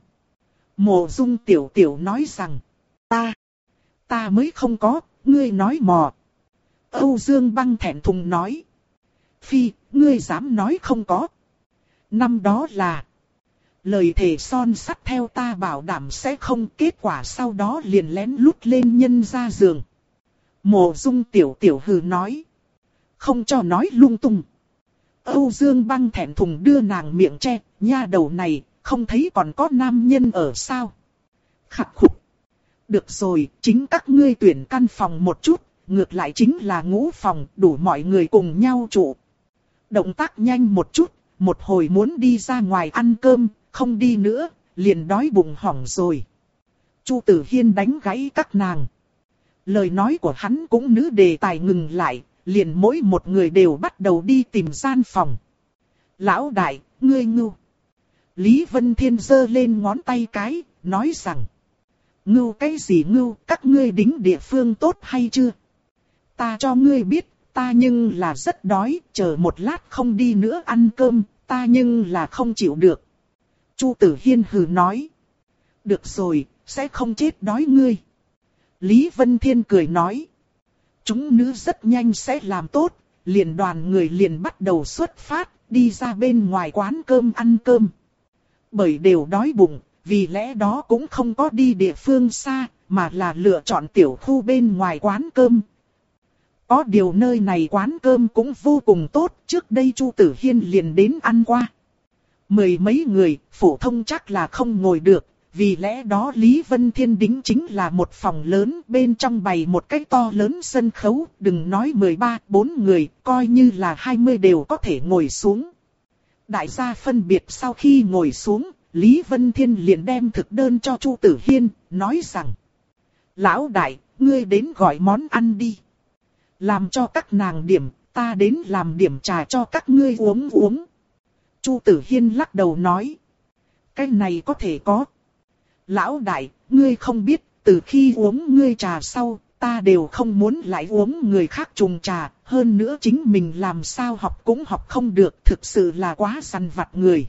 Mộ Dung tiểu tiểu nói rằng, ta, ta mới không có, ngươi nói mò. Âu Dương Băng thẹn thùng nói, phi, ngươi dám nói không có. Năm đó là, lời thề son sắt theo ta bảo đảm sẽ không, kết quả sau đó liền lén lút lên nhân ra giường. Mộ Dung tiểu tiểu hừ nói, không cho nói lung tung. Âu Dương Băng thẹn thùng đưa nàng miệng che, nha đầu này, không thấy còn có nam nhân ở sao? Khắc khục. Được rồi, chính các ngươi tuyển căn phòng một chút, ngược lại chính là ngũ phòng, đủ mọi người cùng nhau trụ. Động tác nhanh một chút, một hồi muốn đi ra ngoài ăn cơm, không đi nữa, liền đói bụng hỏng rồi. Chu Tử Hiên đánh gãy các nàng. Lời nói của hắn cũng nữ đề tài ngừng lại, liền mỗi một người đều bắt đầu đi tìm gian phòng. Lão đại, ngươi ngưu. Lý Vân Thiên giơ lên ngón tay cái, nói rằng. Ngưu cái gì ngưu, các ngươi đính địa phương tốt hay chưa? Ta cho ngươi biết, ta nhưng là rất đói, chờ một lát không đi nữa ăn cơm, ta nhưng là không chịu được. Chu Tử Hiên hừ nói. Được rồi, sẽ không chết đói ngươi. Lý Vân Thiên cười nói. Chúng nữ rất nhanh sẽ làm tốt, liền đoàn người liền bắt đầu xuất phát, đi ra bên ngoài quán cơm ăn cơm. Bởi đều đói bụng, vì lẽ đó cũng không có đi địa phương xa, mà là lựa chọn tiểu khu bên ngoài quán cơm. Có điều nơi này quán cơm cũng vô cùng tốt, trước đây Chu Tử Hiên liền đến ăn qua. Mười mấy người, phổ thông chắc là không ngồi được, vì lẽ đó Lý Vân Thiên đính chính là một phòng lớn, bên trong bày một cái to lớn sân khấu, đừng nói mười ba, bốn người, coi như là hai mươi đều có thể ngồi xuống. Đại gia phân biệt sau khi ngồi xuống, Lý Vân Thiên liền đem thực đơn cho Chu Tử Hiên, nói rằng. Lão đại, ngươi đến gọi món ăn đi. Làm cho các nàng điểm, ta đến làm điểm trà cho các ngươi uống uống. Chu Tử Hiên lắc đầu nói. Cái này có thể có. Lão đại, ngươi không biết, từ khi uống ngươi trà sau, ta đều không muốn lại uống người khác trùng trà. Hơn nữa chính mình làm sao học cũng học không được, thực sự là quá săn vặt người.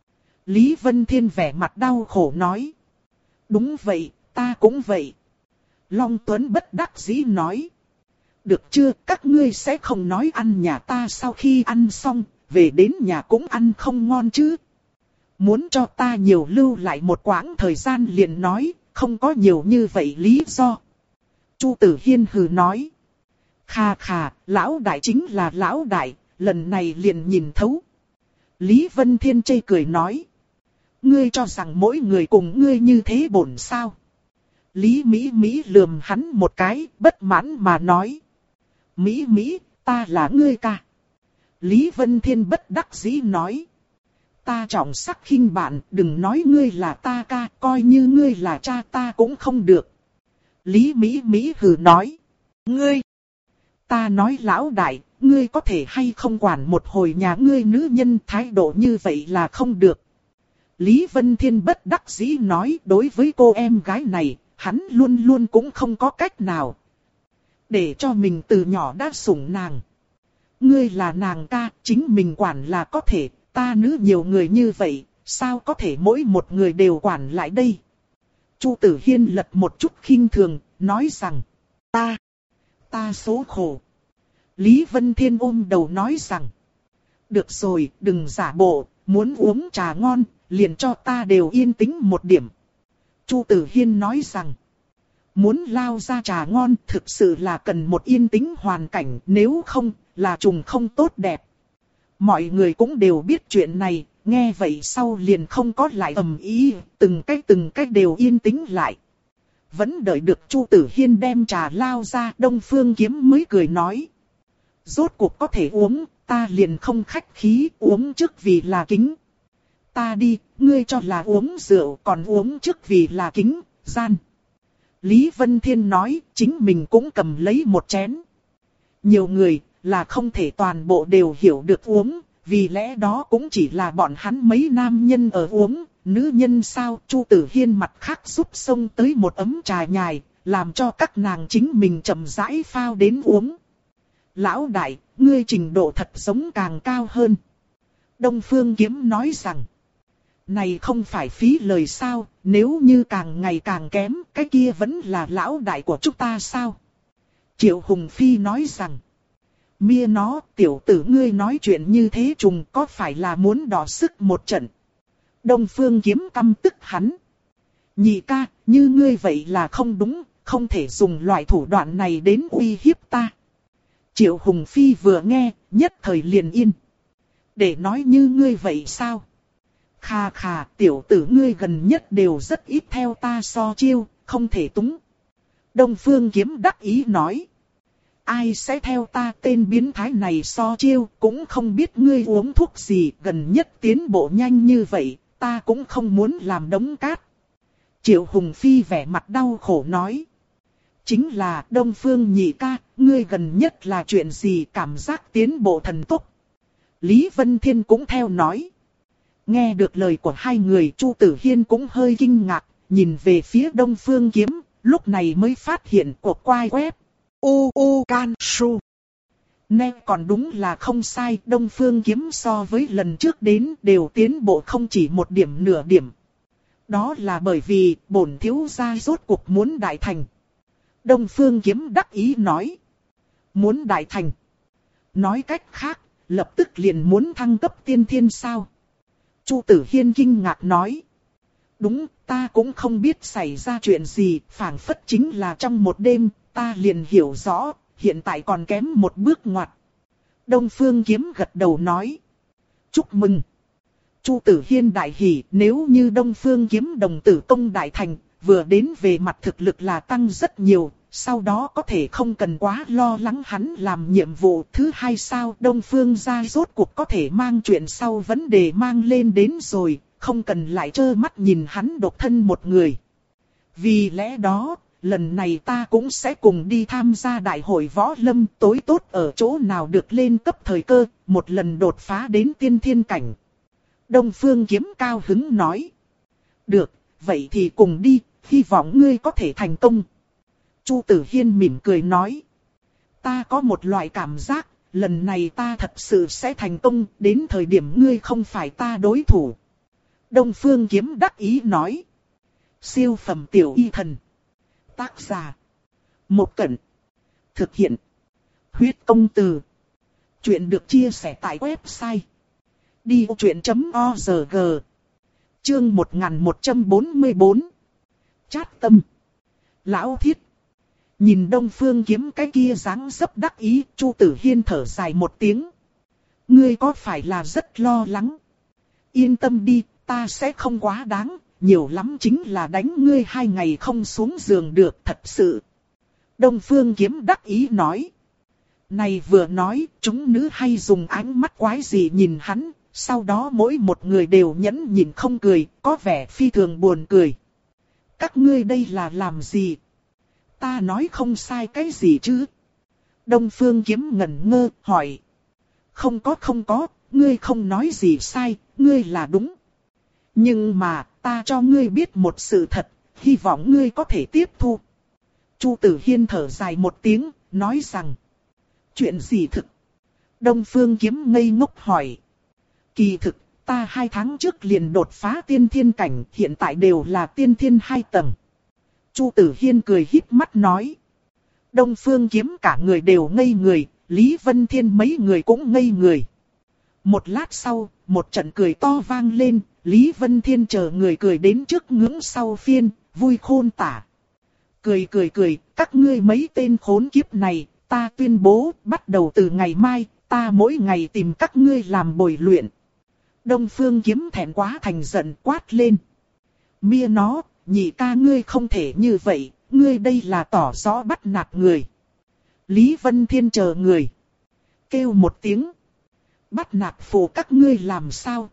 Lý Vân Thiên vẻ mặt đau khổ nói. Đúng vậy, ta cũng vậy. Long Tuấn bất đắc dĩ nói. Được chưa, các ngươi sẽ không nói ăn nhà ta sau khi ăn xong, về đến nhà cũng ăn không ngon chứ. Muốn cho ta nhiều lưu lại một quãng thời gian liền nói, không có nhiều như vậy lý do. Chu Tử Hiên hừ nói. Khà khà, lão đại chính là lão đại, lần này liền nhìn thấu. Lý Vân Thiên chê cười nói. Ngươi cho rằng mỗi người cùng ngươi như thế bổn sao? Lý Mỹ Mỹ lườm hắn một cái, bất mãn mà nói. Mỹ Mỹ, ta là ngươi ca. Lý Vân Thiên bất đắc dĩ nói. Ta trọng sắc khinh bạn, đừng nói ngươi là ta ca, coi như ngươi là cha ta cũng không được. Lý Mỹ Mỹ hừ nói. Ngươi, ta nói lão đại, ngươi có thể hay không quản một hồi nhà ngươi nữ nhân, thái độ như vậy là không được. Lý Vân Thiên bất đắc dĩ nói, đối với cô em gái này, hắn luôn luôn cũng không có cách nào. Để cho mình từ nhỏ đã sủng nàng. Ngươi là nàng ca, chính mình quản là có thể, ta nữ nhiều người như vậy, sao có thể mỗi một người đều quản lại đây? Chu Tử Hiên lật một chút khinh thường, nói rằng, ta, ta số khổ. Lý Vân Thiên ôm đầu nói rằng, được rồi, đừng giả bộ, muốn uống trà ngon, liền cho ta đều yên tĩnh một điểm. Chu Tử Hiên nói rằng, muốn lao ra trà ngon thực sự là cần một yên tĩnh hoàn cảnh, nếu không là trùng không tốt đẹp. Mọi người cũng đều biết chuyện này, nghe vậy sau liền không có lại ầm ý, từng cách từng cách đều yên tĩnh lại. Vẫn đợi được Chu Tử Hiên đem trà lao ra, Đông Phương Kiếm mới cười nói. Rốt cuộc có thể uống, ta liền không khách khí, uống trước vì là kính. Ta đi, ngươi cho là uống rượu, còn uống trước vì là kính, gian. Lý Vân Thiên nói, chính mình cũng cầm lấy một chén. Nhiều người, là không thể toàn bộ đều hiểu được uống, vì lẽ đó cũng chỉ là bọn hắn mấy nam nhân ở uống, nữ nhân sao. Chu Tử Hiên mặt khác giúp xông tới một ấm trà nhài, làm cho các nàng chính mình chậm rãi phao đến uống. Lão đại, ngươi trình độ thật giống càng cao hơn. Đông Phương Kiếm nói rằng, này không phải phí lời sao, nếu như càng ngày càng kém, cái kia vẫn là lão đại của chúng ta sao? Triệu Hùng Phi nói rằng, mia nó, tiểu tử ngươi nói chuyện như thế trùng có phải là muốn đọ sức một trận? Đông Phương Kiếm căm tức hắn. Nhị ca, như ngươi vậy là không đúng, không thể dùng loại thủ đoạn này đến uy hiếp ta. Triệu Hùng Phi vừa nghe, nhất thời liền yên. Để nói như ngươi vậy sao? Khà khà, tiểu tử ngươi gần nhất đều rất ít theo ta so chiêu, không thể túng. Đông Phương Kiếm đắc ý nói. Ai sẽ theo ta tên biến thái này so chiêu, cũng không biết ngươi uống thuốc gì, gần nhất tiến bộ nhanh như vậy, ta cũng không muốn làm đống cát. Triệu Hùng Phi vẻ mặt đau khổ nói. Chính là Đông Phương nhị ca, ngươi gần nhất là chuyện gì cảm giác tiến bộ thần tốc. Lý Vân Thiên cũng theo nói. Nghe được lời của hai người, Chu Tử Hiên cũng hơi kinh ngạc, nhìn về phía Đông Phương Kiếm, lúc này mới phát hiện cuộc quay web. U U Can Su. Nè còn đúng là không sai, Đông Phương Kiếm so với lần trước đến đều tiến bộ không chỉ một điểm nửa điểm. Đó là bởi vì bổn thiếu gia rốt cuộc muốn đại thành. Đông Phương Kiếm đắc ý nói. Muốn đại thành. Nói cách khác, lập tức liền muốn thăng cấp tiên thiên sao? Chu Tử Hiên kinh ngạc nói. Đúng, ta cũng không biết xảy ra chuyện gì, phảng phất chính là trong một đêm, ta liền hiểu rõ, hiện tại còn kém một bước ngoặt. Đông Phương Kiếm gật đầu nói. Chúc mừng. Chu Tử Hiên đại hỉ, nếu như Đông Phương Kiếm đồng tử công đại thành, vừa đến về mặt thực lực là tăng rất nhiều, sau đó có thể không cần quá lo lắng hắn làm nhiệm vụ. Thứ hai sao Đông Phương gia rốt cuộc có thể mang chuyện sau vấn đề mang lên đến rồi, không cần lại trơ mắt nhìn hắn độc thân một người. Vì lẽ đó, lần này ta cũng sẽ cùng đi tham gia đại hội võ lâm, tối tốt ở chỗ nào được lên cấp thời cơ, một lần đột phá đến tiên thiên cảnh. Đông Phương Kiếm cao hứng nói. Được, vậy thì cùng đi, hy vọng ngươi có thể thành công. Chu Tử Hiên mỉm cười nói. Ta có một loại cảm giác, lần này ta thật sự sẽ thành công, đến thời điểm ngươi không phải ta đối thủ. Đông Phương Kiếm đắc ý nói. Siêu phẩm tiểu y thần. Tác giả. Một Cẩn. Thực hiện. Huyết công từ. Chuyện được chia sẻ tại website. đi truyện chấm org. Chương một nghìn một trăm bốn mươi bốn. Chát tâm. Lão Thiết. Nhìn Đông Phương Kiếm cái kia dáng dấp đắc ý, Chu Tử Hiên thở dài một tiếng. Ngươi có phải là rất lo lắng? Yên tâm đi, ta sẽ không quá đáng, nhiều lắm chính là đánh ngươi hai ngày không xuống giường được thật sự. Đông Phương Kiếm đắc ý nói. Này vừa nói, chúng nữ hay dùng ánh mắt quái gì nhìn hắn, sau đó mỗi một người đều nhẫn nhịn không cười, có vẻ phi thường buồn cười. Các ngươi đây là làm gì? Ta nói không sai cái gì chứ? Đông Phương Kiếm ngẩn ngơ, hỏi. Không có không có, ngươi không nói gì sai, ngươi là đúng. Nhưng mà, ta cho ngươi biết một sự thật, hy vọng ngươi có thể tiếp thu. Chu Tử Hiên thở dài một tiếng, nói rằng. Chuyện gì thực? Đông Phương Kiếm ngây ngốc hỏi. Kỳ thực, ta hai tháng trước liền đột phá tiên thiên cảnh, hiện tại đều là tiên thiên hai tầng. Chu Tử Hiên cười híp mắt nói. Đông Phương Kiếm cả người đều ngây người, Lý Vân Thiên mấy người cũng ngây người. Một lát sau, một trận cười to vang lên, Lý Vân Thiên chờ người cười đến trước ngưỡng sau phiên, vui khôn tả. Cười cười cười, các ngươi mấy tên khốn kiếp này, ta tuyên bố, bắt đầu từ ngày mai, ta mỗi ngày tìm các ngươi làm bồi luyện. Đông Phương Kiếm thẹn quá thành giận quát lên. Mia nó, nhị ca ngươi không thể như vậy, ngươi đây là tỏ rõ bắt nạt người. Lý Vân Thiên chờ người. Kêu một tiếng. Bắt nạt phụ các ngươi làm sao?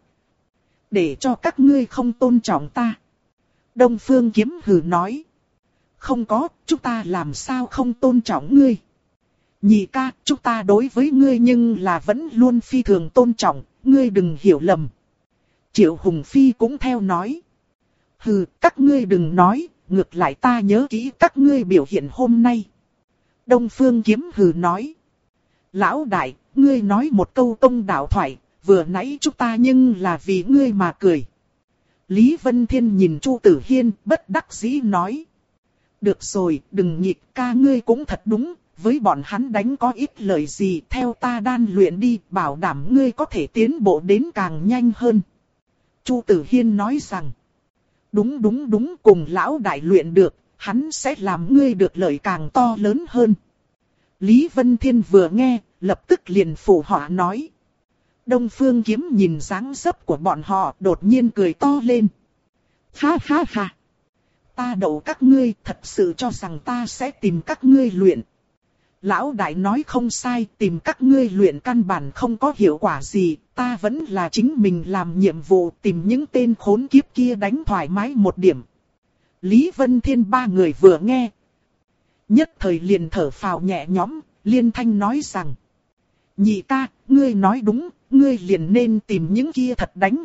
Để cho các ngươi không tôn trọng ta. Đông Phương Kiếm hừ nói. Không có, chúng ta làm sao không tôn trọng ngươi. Nhị ca, chúng ta đối với ngươi nhưng là vẫn luôn phi thường tôn trọng, ngươi đừng hiểu lầm. Triệu Hùng Phi cũng theo nói. Hừ, các ngươi đừng nói, ngược lại ta nhớ kỹ các ngươi biểu hiện hôm nay. Đông Phương Kiếm hừ nói. Lão đại, ngươi nói một câu công đạo thoại, vừa nãy chúng ta nhưng là vì ngươi mà cười. Lý Vân Thiên nhìn Chu Tử Hiên, bất đắc dĩ nói. Được rồi, đừng nhịp ca ngươi cũng thật đúng, với bọn hắn đánh có ít lời gì, theo ta đan luyện đi, bảo đảm ngươi có thể tiến bộ đến càng nhanh hơn. Chu Tử Hiên nói rằng. Đúng đúng đúng, cùng lão đại luyện được, hắn sẽ làm ngươi được lợi càng to lớn hơn. Lý Vân Thiên vừa nghe, lập tức liền phụ họa nói. Đông Phương Kiếm nhìn dáng dấp của bọn họ, đột nhiên cười to lên. Ha ha ha! Ta đậu các ngươi, thật sự cho rằng ta sẽ tìm các ngươi luyện. Lão đại nói không sai, tìm các ngươi luyện căn bản không có hiệu quả gì, ta vẫn là chính mình làm nhiệm vụ tìm những tên khốn kiếp kia đánh thoải mái một điểm. Lý Vân Thiên ba người vừa nghe. Nhất thời liền thở phào nhẹ nhõm, liên thanh nói rằng. Nhị ca, ngươi nói đúng, ngươi liền nên tìm những kia thật đánh người,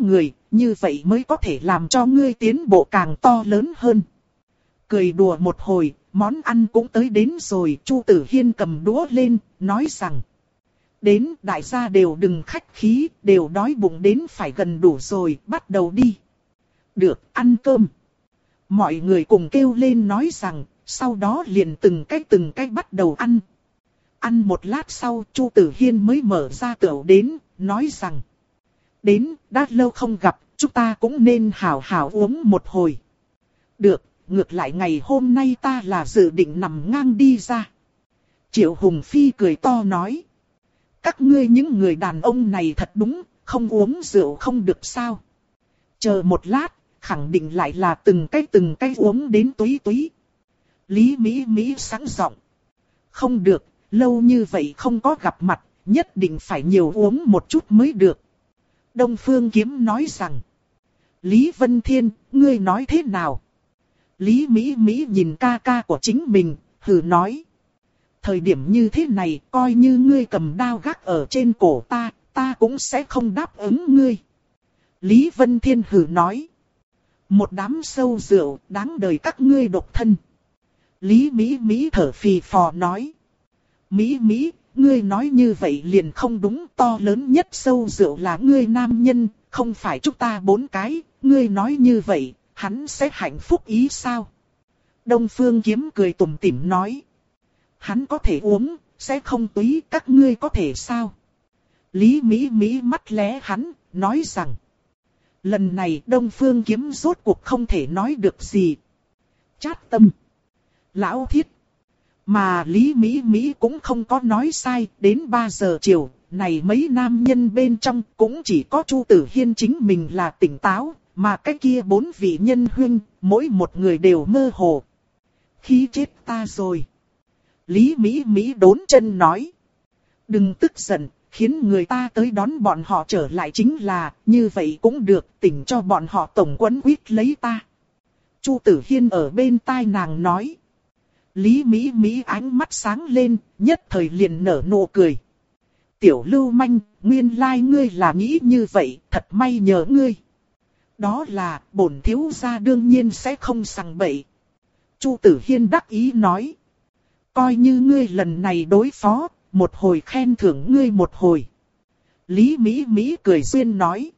như vậy mới có thể làm cho ngươi tiến bộ càng to lớn hơn. Cười đùa một hồi, món ăn cũng tới đến rồi. Chu Tử Hiên cầm đũa lên, nói rằng. Đến, đại gia đều đừng khách khí, đều đói bụng đến phải gần đủ rồi, bắt đầu đi. Được, ăn cơm. Mọi người cùng kêu lên nói rằng, sau đó liền từng cái từng cái bắt đầu ăn. Ăn một lát sau, Chu Tử Hiên mới mở ra tửu đến, nói rằng. Đến, đã lâu không gặp, chúng ta cũng nên hào hào uống một hồi. Được, ngược lại ngày hôm nay ta là dự định nằm ngang đi ra. Triệu Hùng Phi cười to nói. Các ngươi những người đàn ông này thật đúng, không uống rượu không được sao. Chờ một lát, khẳng định lại là từng cái từng cái uống đến túy túy. Lý Mỹ Mỹ sáng giọng. Không được, lâu như vậy không có gặp mặt, nhất định phải nhiều uống một chút mới được. Đông Phương Kiếm nói rằng. Lý Vân Thiên, ngươi nói thế nào? Lý Mỹ Mỹ nhìn ca ca của chính mình, hừ nói. Thời điểm như thế này, coi như ngươi cầm đao gác ở trên cổ ta, ta cũng sẽ không đáp ứng ngươi. Lý Vân Thiên hừ nói. Một đám sâu rượu, đáng đời các ngươi độc thân. Lý Mỹ Mỹ thở phì phò nói. Mỹ Mỹ, ngươi nói như vậy liền không đúng, to lớn nhất sâu rượu là ngươi nam nhân, không phải chúng ta bốn cái, ngươi nói như vậy, hắn sẽ hạnh phúc ý sao? Đông Phương Kiếm cười tủm tỉm nói. Hắn có thể uống, sẽ không túy, các ngươi có thể sao? Lý Mỹ Mỹ mắt lé hắn, nói rằng. Lần này Đông Phương Kiếm rốt cuộc không thể nói được gì. Chát tâm. Lão thiết. Mà Lý Mỹ Mỹ cũng không có nói sai, đến ba giờ chiều, này mấy nam nhân bên trong cũng chỉ có Chu Tử Hiên chính mình là tỉnh táo, mà cái kia bốn vị nhân huynh, mỗi một người đều mơ hồ. Khí chết ta rồi. Lý Mỹ Mỹ đốn chân nói. Đừng tức giận, khiến người ta tới đón bọn họ trở lại chính là, như vậy cũng được, tỉnh cho bọn họ tổng quấn quýt lấy ta. Chu Tử Hiên ở bên tai nàng nói. Lý Mỹ Mỹ ánh mắt sáng lên, nhất thời liền nở nụ cười. Tiểu lưu manh, nguyên lai ngươi là nghĩ như vậy, thật may nhờ ngươi. Đó là, bổn thiếu gia đương nhiên sẽ không sằng bậy. Chu Tử Hiên đắc ý nói. Coi như ngươi lần này đối phó, một hồi khen thưởng ngươi một hồi. Lý Mỹ Mỹ cười duyên nói.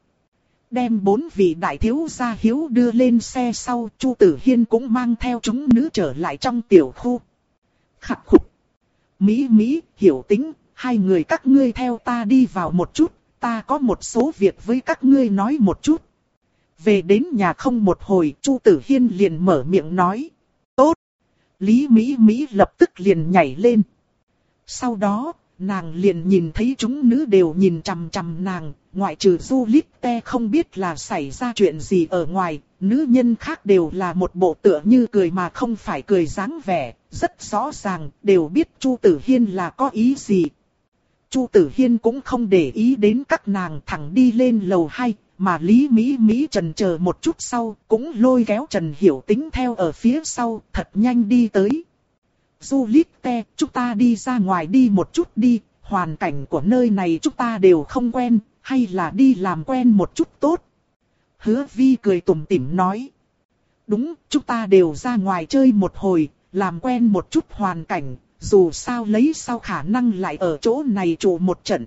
Đem bốn vị đại thiếu gia hiếu đưa lên xe sau, Chu Tử Hiên cũng mang theo chúng nữ trở lại trong tiểu khu. Khắc khục. Mỹ Mỹ, Hiểu Tính, hai người các ngươi theo ta đi vào một chút, ta có một số việc với các ngươi nói một chút. Về đến nhà không một hồi, Chu Tử Hiên liền mở miệng nói. Tốt. Lý Mỹ Mỹ lập tức liền nhảy lên. Sau đó, nàng liền nhìn thấy chúng nữ đều nhìn chằm chằm nàng, ngoại trừ Du Lít Te không biết là xảy ra chuyện gì ở ngoài, nữ nhân khác đều là một bộ tựa như cười mà không phải cười dáng vẻ, rất rõ ràng, đều biết Chu Tử Hiên là có ý gì. Chu Tử Hiên cũng không để ý đến các nàng, thẳng đi lên lầu hai, mà Lý Mỹ Mỹ chần chờ một chút sau, cũng lôi kéo Trần Hiểu Tính theo ở phía sau, thật nhanh đi tới. Du Lít Te, chúng ta đi ra ngoài đi một chút đi, hoàn cảnh của nơi này chúng ta đều không quen, hay là đi làm quen một chút tốt. Hứa Vi cười tủm tỉm nói. Đúng, chúng ta đều ra ngoài chơi một hồi, làm quen một chút hoàn cảnh, dù sao lấy sao khả năng lại ở chỗ này trụ một trận.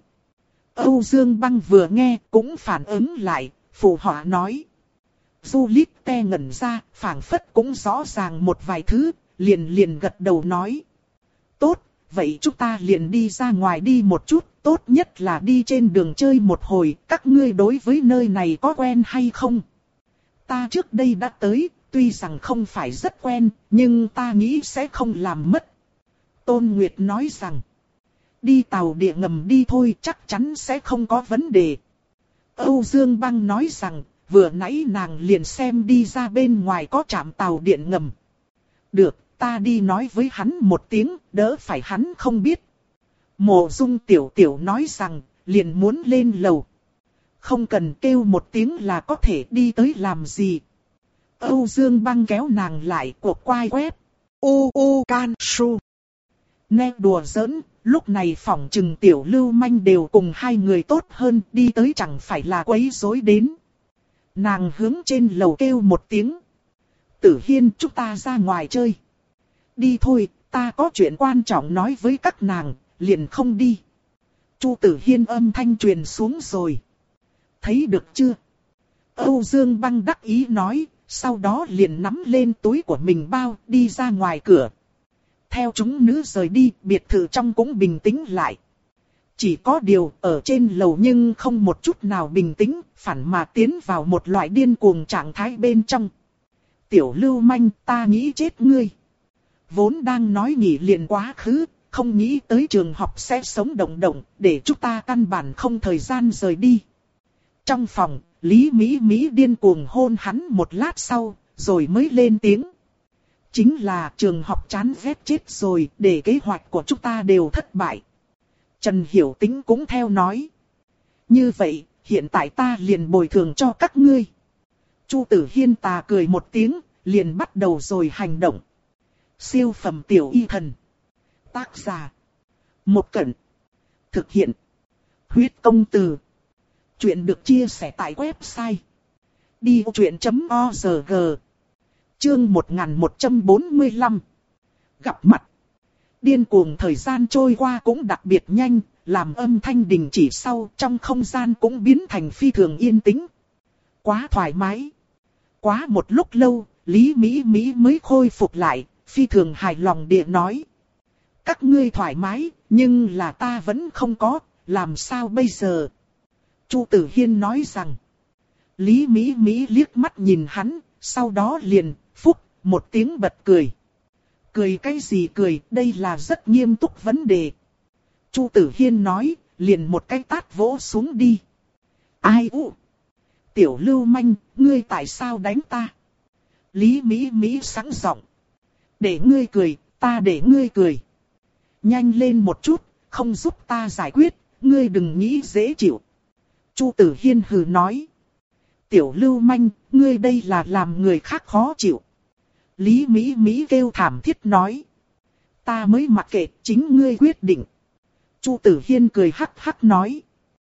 Âu Dương Băng vừa nghe cũng phản ứng lại, phụ họa nói. Du Lít Te ngẩn ra, phảng phất cũng rõ ràng một vài thứ, liền liền gật đầu nói. Tốt, vậy chúng ta liền đi ra ngoài đi một chút, tốt nhất là đi trên đường chơi một hồi, các ngươi đối với nơi này có quen hay không? Ta trước đây đã tới, tuy rằng không phải rất quen, nhưng ta nghĩ sẽ không làm mất. Tôn Nguyệt nói rằng, đi tàu địa ngầm đi thôi, chắc chắn sẽ không có vấn đề. Âu Dương Băng nói rằng, vừa nãy nàng liền xem đi ra bên ngoài có trạm tàu điện ngầm. Được, ta đi nói với hắn một tiếng, đỡ phải hắn không biết. Mộ Dung Tiểu Tiểu nói rằng, liền muốn lên lầu. Không cần kêu một tiếng là có thể đi tới làm gì. Âu Dương Băng kéo nàng lại cuộc quay web. U U Can Su. Nè đùa giỡn, lúc này phỏng chừng Tiểu Lưu Manh đều cùng hai người tốt hơn, đi tới chẳng phải là quấy rối đến. Nàng hướng trên lầu kêu một tiếng. Tử Hiên, chúng ta ra ngoài chơi. Đi thôi, ta có chuyện quan trọng nói với các nàng, liền không đi. Chu Tử Hiên âm thanh truyền xuống rồi. Thấy được chưa? Âu Dương Băng đắc ý nói, sau đó liền nắm lên túi của mình bao, đi ra ngoài cửa. Theo chúng nữ rời đi, biệt thự trong cũng bình tĩnh lại. Chỉ có điều, ở trên lầu nhưng không một chút nào bình tĩnh, phản mà tiến vào một loại điên cuồng trạng thái bên trong. Tiểu lưu manh, ta nghĩ chết ngươi. Vốn đang nói nghỉ liền quá khứ, không nghĩ tới trường học sẽ sống động động, để chúng ta căn bản không thời gian rời đi. Trong phòng, Lý Mỹ Mỹ điên cuồng hôn hắn một lát sau, rồi mới lên tiếng. Chính là trường học chán ghét chết rồi, để kế hoạch của chúng ta đều thất bại. Trần Hiểu Tĩnh cũng theo nói. Như vậy, hiện tại ta liền bồi thường cho các ngươi. Chu Tử Hiên tà cười một tiếng, liền bắt đầu rồi hành động. Siêu phẩm tiểu y thần. Tác giả. Một Cẩn. Thực hiện. Huyết công từ. Chuyện được chia sẻ tại website. đi truyện chấm org. Chương một nghìn một trăm bốn mươi lăm. Gặp mặt. Điên cuồng thời gian trôi qua cũng đặc biệt nhanh, làm âm thanh đình chỉ sau trong không gian cũng biến thành phi thường yên tĩnh. Quá thoải mái. Quá một lúc lâu, Lý Mỹ Mỹ mới khôi phục lại, phi thường hài lòng địa nói. Các ngươi thoải mái, nhưng là ta vẫn không có, làm sao bây giờ? Chu Tử Hiên nói rằng. Lý Mỹ Mỹ liếc mắt nhìn hắn, sau đó liền, phúc, một tiếng bật cười. Cười cái gì cười, đây là rất nghiêm túc vấn đề. Chu Tử Hiên nói, liền một cái tát vỗ xuống đi. Ai u? Tiểu lưu manh, ngươi tại sao đánh ta? Lý Mỹ Mỹ sẵn giọng. Để ngươi cười, ta để ngươi cười. Nhanh lên một chút, không giúp ta giải quyết, ngươi đừng nghĩ dễ chịu. Chu Tử Hiên hừ nói. Tiểu lưu manh, ngươi đây là làm người khác khó chịu. Lý Mỹ Mỹ kêu thảm thiết nói. Ta mới mặc kệ, chính ngươi quyết định. Chu Tử Hiên cười hắc hắc nói.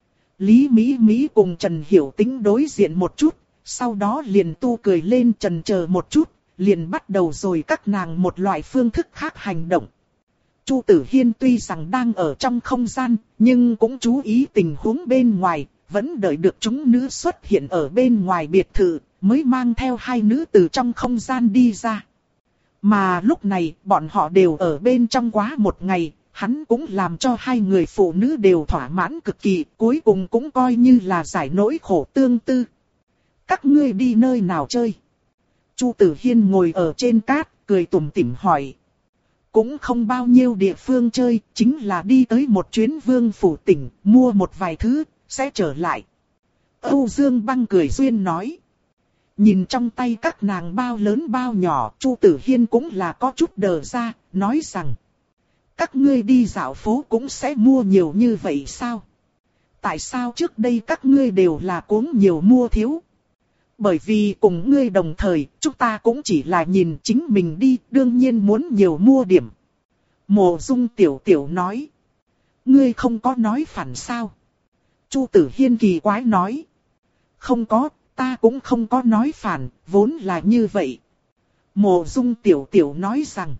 Lý Mỹ Mỹ cùng Trần Hiểu Tĩnh đối diện một chút, sau đó liền tu cười lên chần chờ một chút, liền bắt đầu rồi các nàng một loại phương thức khác hành động. Chu Tử Hiên tuy rằng đang ở trong không gian, nhưng cũng chú ý tình huống bên ngoài, vẫn đợi được chúng nữ xuất hiện ở bên ngoài biệt thự, mới mang theo hai nữ từ trong không gian đi ra. Mà lúc này, bọn họ đều ở bên trong quá một ngày, hắn cũng làm cho hai người phụ nữ đều thỏa mãn cực kỳ, cuối cùng cũng coi như là giải nỗi khổ tương tư. Các ngươi đi nơi nào chơi? Chu Tử Hiên ngồi ở trên cát, cười tủm tỉm hỏi. Cũng không bao nhiêu địa phương chơi, chính là đi tới một chuyến Vương Phủ tỉnh, mua một vài thứ, sẽ trở lại. Âu Dương Băng cười duyên nói. Nhìn trong tay các nàng bao lớn bao nhỏ, Chu Tử Hiên cũng là có chút đờ ra, nói rằng. Các ngươi đi dạo phố cũng sẽ mua nhiều như vậy sao? Tại sao trước đây các ngươi đều là cuống nhiều mua thiếu? Bởi vì cùng ngươi đồng thời, chúng ta cũng chỉ là nhìn chính mình đi, đương nhiên muốn nhiều mua điểm. Mộ Dung Tiểu Tiểu nói. Ngươi không có nói phản sao? Chu Tử Hiên kỳ quái nói. Không có, ta cũng không có nói phản, vốn là như vậy. Mộ Dung Tiểu Tiểu nói rằng.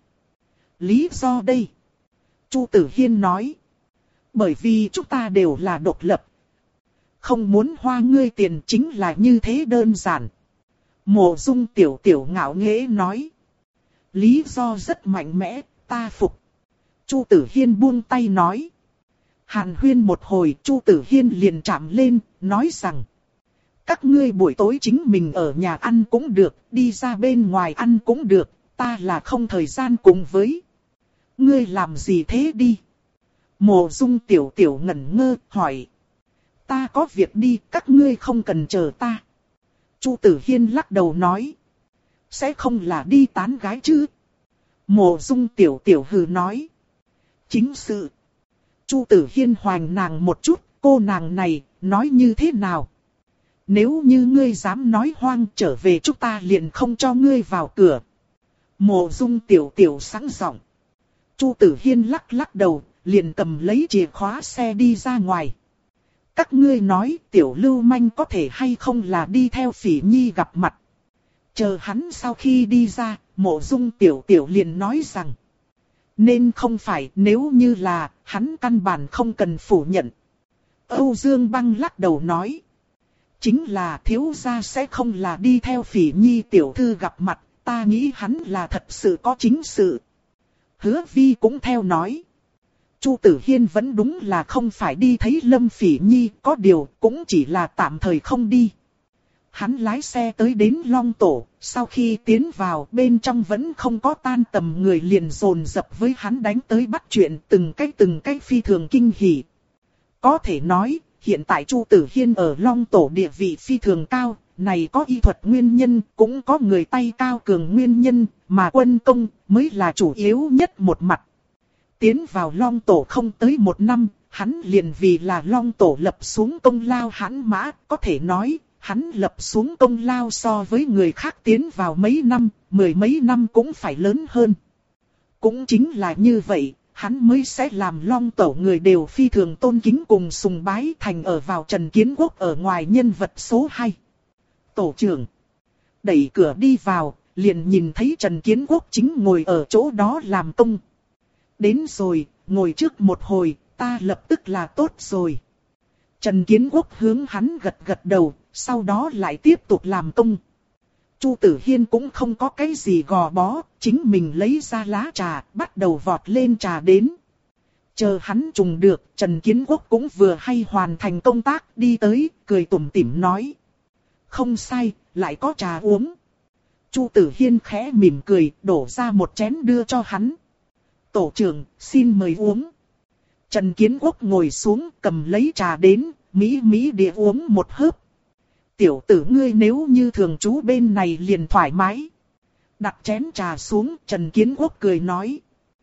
Lý do đây? Chu Tử Hiên nói. Bởi vì chúng ta đều là độc lập. Không muốn hoa ngươi tiền chính là như thế đơn giản. Mộ Dung Tiểu Tiểu ngạo nghễ nói. Lý do rất mạnh mẽ, ta phục. Chu Tử Hiên buông tay nói. Hàn huyên một hồi, Chu Tử Hiên liền chạm lên, nói rằng. Các ngươi buổi tối chính mình ở nhà ăn cũng được, đi ra bên ngoài ăn cũng được, ta là không thời gian cùng với. Ngươi làm gì thế đi? Mộ Dung Tiểu Tiểu ngẩn ngơ, hỏi. Ta có việc đi, các ngươi không cần chờ ta. Chu Tử Hiên lắc đầu nói. Sẽ không là đi tán gái chứ? Mộ Dung Tiểu Tiểu hừ nói. Chính sự. Chu Tử Hiên hoành nàng một chút, cô nàng này, nói như thế nào? Nếu như ngươi dám nói hoang trở về chúng ta liền không cho ngươi vào cửa. Mộ Dung Tiểu Tiểu sẵn giọng. Chu Tử Hiên lắc lắc đầu, liền cầm lấy chìa khóa xe đi ra ngoài. Các ngươi nói tiểu lưu manh có thể hay không là đi theo Phỉ Nhi gặp mặt. Chờ hắn sau khi đi ra, Mộ Dung tiểu tiểu liền nói rằng. Nên không phải, nếu như là, hắn căn bản không cần phủ nhận. Âu Dương Băng lắc đầu nói. Chính là thiếu gia sẽ không là đi theo Phỉ Nhi tiểu thư gặp mặt, ta nghĩ hắn là thật sự có chính sự. Hứa Vi cũng theo nói. Chu Tử Hiên vẫn đúng là không phải đi thấy Lâm Phỉ Nhi, có điều cũng chỉ là tạm thời không đi. Hắn lái xe tới đến Long Tổ, sau khi tiến vào bên trong vẫn không có tan tầm, người liền dồn dập với hắn đánh tới bắt chuyện, từng cách từng cách phi thường kinh hỉ. Có thể nói, hiện tại Chu Tử Hiên ở Long Tổ địa vị phi thường cao, này có y thuật nguyên nhân, cũng có người tay cao cường nguyên nhân, mà quân công mới là chủ yếu nhất một mặt. Tiến vào Long Tổ không tới một năm, hắn liền vì là Long Tổ lập xuống công lao hãn mã, có thể nói, hắn lập xuống công lao so với người khác tiến vào mấy năm, mười mấy năm cũng phải lớn hơn. Cũng chính là như vậy, hắn mới sẽ làm Long Tổ người đều phi thường tôn kính cùng sùng bái thành ở vào Trần Kiến Quốc ở ngoài nhân vật số hai. Tổ trưởng đẩy cửa đi vào, liền nhìn thấy Trần Kiến Quốc chính ngồi ở chỗ đó làm công. Đến rồi, ngồi trước một hồi, ta lập tức là tốt rồi. Trần Kiến Quốc hướng hắn gật gật đầu, sau đó lại tiếp tục làm công. Chu Tử Hiên cũng không có cái gì gò bó, chính mình lấy ra lá trà, bắt đầu vọt lên trà đến. Chờ hắn trùng được, Trần Kiến Quốc cũng vừa hay hoàn thành công tác, đi tới, cười tủm tỉm nói. Không sai, lại có trà uống. Chu Tử Hiên khẽ mỉm cười, đổ ra một chén đưa cho hắn. Tổ trưởng, xin mời uống. Trần Kiến Quốc ngồi xuống, cầm lấy trà đến, mỹ mỹ địa uống một hớp. Tiểu tử ngươi nếu như thường trú bên này liền thoải mái. Đặt chén trà xuống, Trần Kiến Quốc cười nói.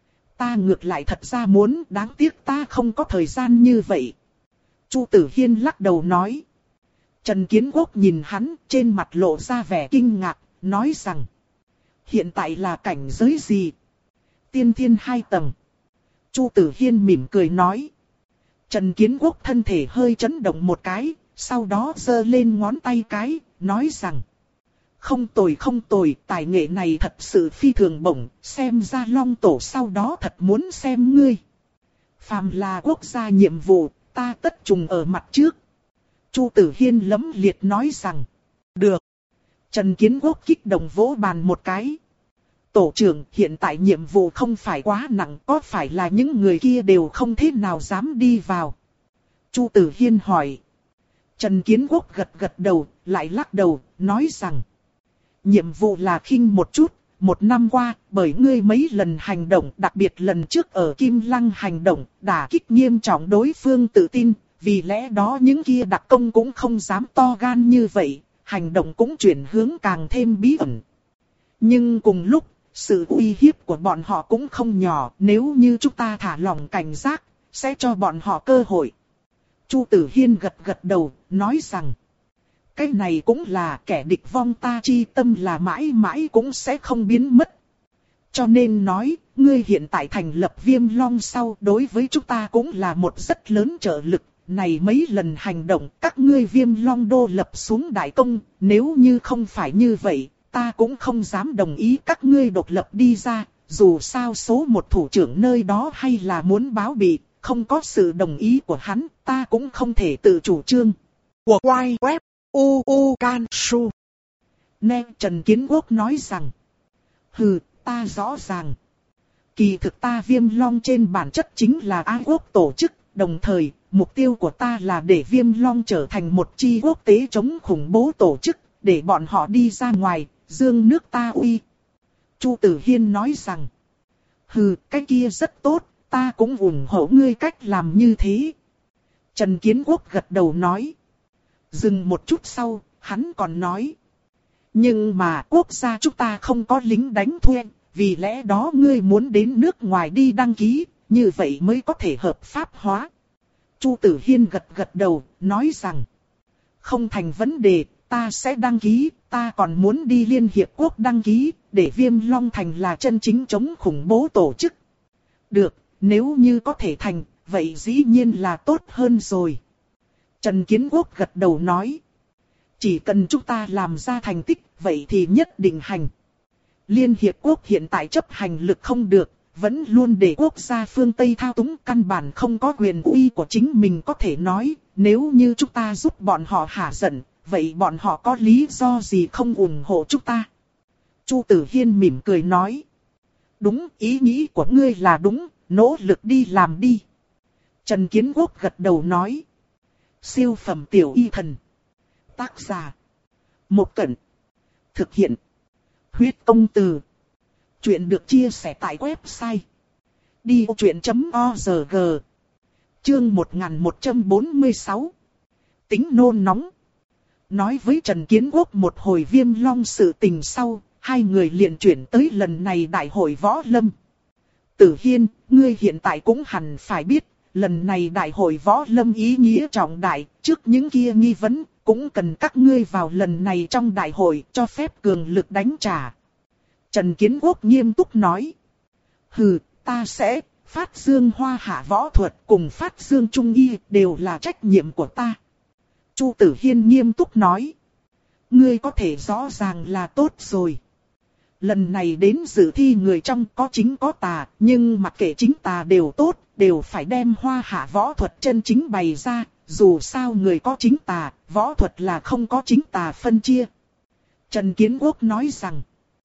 Ta ngược lại thật ra muốn, đáng tiếc ta không có thời gian như vậy. Chu Tử Hiên lắc đầu nói. Trần Kiến Quốc nhìn hắn, trên mặt lộ ra vẻ kinh ngạc, nói rằng. Hiện tại là cảnh giới gì? Tiên thiên hai tầng. Chu Tử Hiên mỉm cười nói. Trần Kiến Quốc thân thể hơi chấn động một cái, sau đó giơ lên ngón tay cái, nói rằng. Không tồi không tồi, tài nghệ này thật sự phi thường bổng, xem ra Long Tổ sau đó thật muốn xem ngươi. Phàm là quốc gia nhiệm vụ, ta tất trùng ở mặt trước. Chu Tử Hiên lấm liệt nói rằng. Được. Trần Kiến Quốc kích động vỗ bàn một cái. Tổ trưởng, hiện tại nhiệm vụ không phải quá nặng, có phải là những người kia đều không thế nào dám đi vào? Chu Tử Hiên hỏi. Trần Kiến Quốc gật gật đầu, lại lắc đầu, nói rằng. Nhiệm vụ là khinh một chút, một năm qua, bởi ngươi mấy lần hành động, đặc biệt lần trước ở Kim Lăng hành động, đả kích nghiêm trọng đối phương tự tin, vì lẽ đó những kia đặc công cũng không dám to gan như vậy, hành động cũng chuyển hướng càng thêm bí ẩn. Nhưng cùng lúc, sự uy hiếp của bọn họ cũng không nhỏ, nếu như chúng ta thả lỏng cảnh giác, sẽ cho bọn họ cơ hội. Chu Tử Hiên gật gật đầu, nói rằng, cái này cũng là kẻ địch vong ta chi tâm là mãi mãi cũng sẽ không biến mất. Cho nên nói, ngươi hiện tại thành lập Viêm Long sau đối với chúng ta cũng là một rất lớn trợ lực. Này mấy lần hành động các ngươi Viêm Long đô lập xuống đại công, nếu như không phải như vậy, ta cũng không dám đồng ý các ngươi độc lập đi ra, dù sao số một thủ trưởng nơi đó hay là muốn báo bị, không có sự đồng ý của hắn, ta cũng không thể tự chủ trương. Của quay web u u can su. Nè Trần Kiến Quốc nói rằng, hừ, ta rõ ràng. Kỳ thực ta Viêm Long trên bản chất chính là Ái Quốc tổ chức, đồng thời, mục tiêu của ta là để Viêm Long trở thành một chi quốc tế chống khủng bố tổ chức, để bọn họ đi ra ngoài, dương nước ta uy. Chu Tử Hiên nói rằng, hừ, cái kia rất tốt, ta cũng ủng hộ ngươi cách làm như thế. Trần Kiến Quốc gật đầu nói. Dừng một chút sau, hắn còn nói. Nhưng mà quốc gia chúng ta không có lính đánh thuê, vì lẽ đó ngươi muốn đến nước ngoài đi đăng ký, như vậy mới có thể hợp pháp hóa. Chu Tử Hiên gật gật đầu, nói rằng. Không thành vấn đề, ta sẽ đăng ký, ta còn muốn đi Liên Hiệp Quốc đăng ký, để Viêm Long thành là chân chính chống khủng bố tổ chức. Được, nếu như có thể thành, vậy dĩ nhiên là tốt hơn rồi. Trần Kiến Quốc gật đầu nói. Chỉ cần chúng ta làm ra thành tích, vậy thì nhất định hành. Liên Hiệp Quốc hiện tại chấp hành lực không được, vẫn luôn để quốc gia phương Tây thao túng, căn bản không có quyền uy của chính mình có thể nói. Nếu như chúng ta giúp bọn họ hả giận, vậy bọn họ có lý do gì không ủng hộ chúng ta? Chu Tử Hiên mỉm cười nói. Đúng, ý nghĩ của ngươi là đúng, nỗ lực đi làm đi. Trần Kiến Quốc gật đầu nói. Siêu phẩm tiểu y thần. Tác giả. Một Cẩn. Thực hiện. Huyết công từ. Chuyện được chia sẻ tại website. đi ô chuyện chấm org. Chương một nghìn một trăm bốn mươi sáu. Tính nôn nóng. Nói với Trần Kiến Quốc một hồi Viêm Long sự tình sau, hai người liền chuyển tới lần này đại hội võ lâm. Tử Hiên, ngươi hiện tại cũng hẳn phải biết, lần này đại hội võ lâm ý nghĩa trọng đại, trước những kia nghi vấn, cũng cần các ngươi vào lần này trong đại hội cho phép cường lực đánh trả. Trần Kiến Quốc nghiêm túc nói. Hừ, ta sẽ, phát dương hoa hạ võ thuật cùng phát dương trung y đều là trách nhiệm của ta. Chu Tử Hiên nghiêm túc nói. Ngươi có thể rõ ràng là tốt rồi. Lần này đến dự thi người trong có chính có tà, nhưng mặc kệ chính tà đều tốt, đều phải đem hoa hạ võ thuật chân chính bày ra, dù sao người có chính tà, võ thuật là không có chính tà phân chia. Trần Kiến Quốc nói rằng,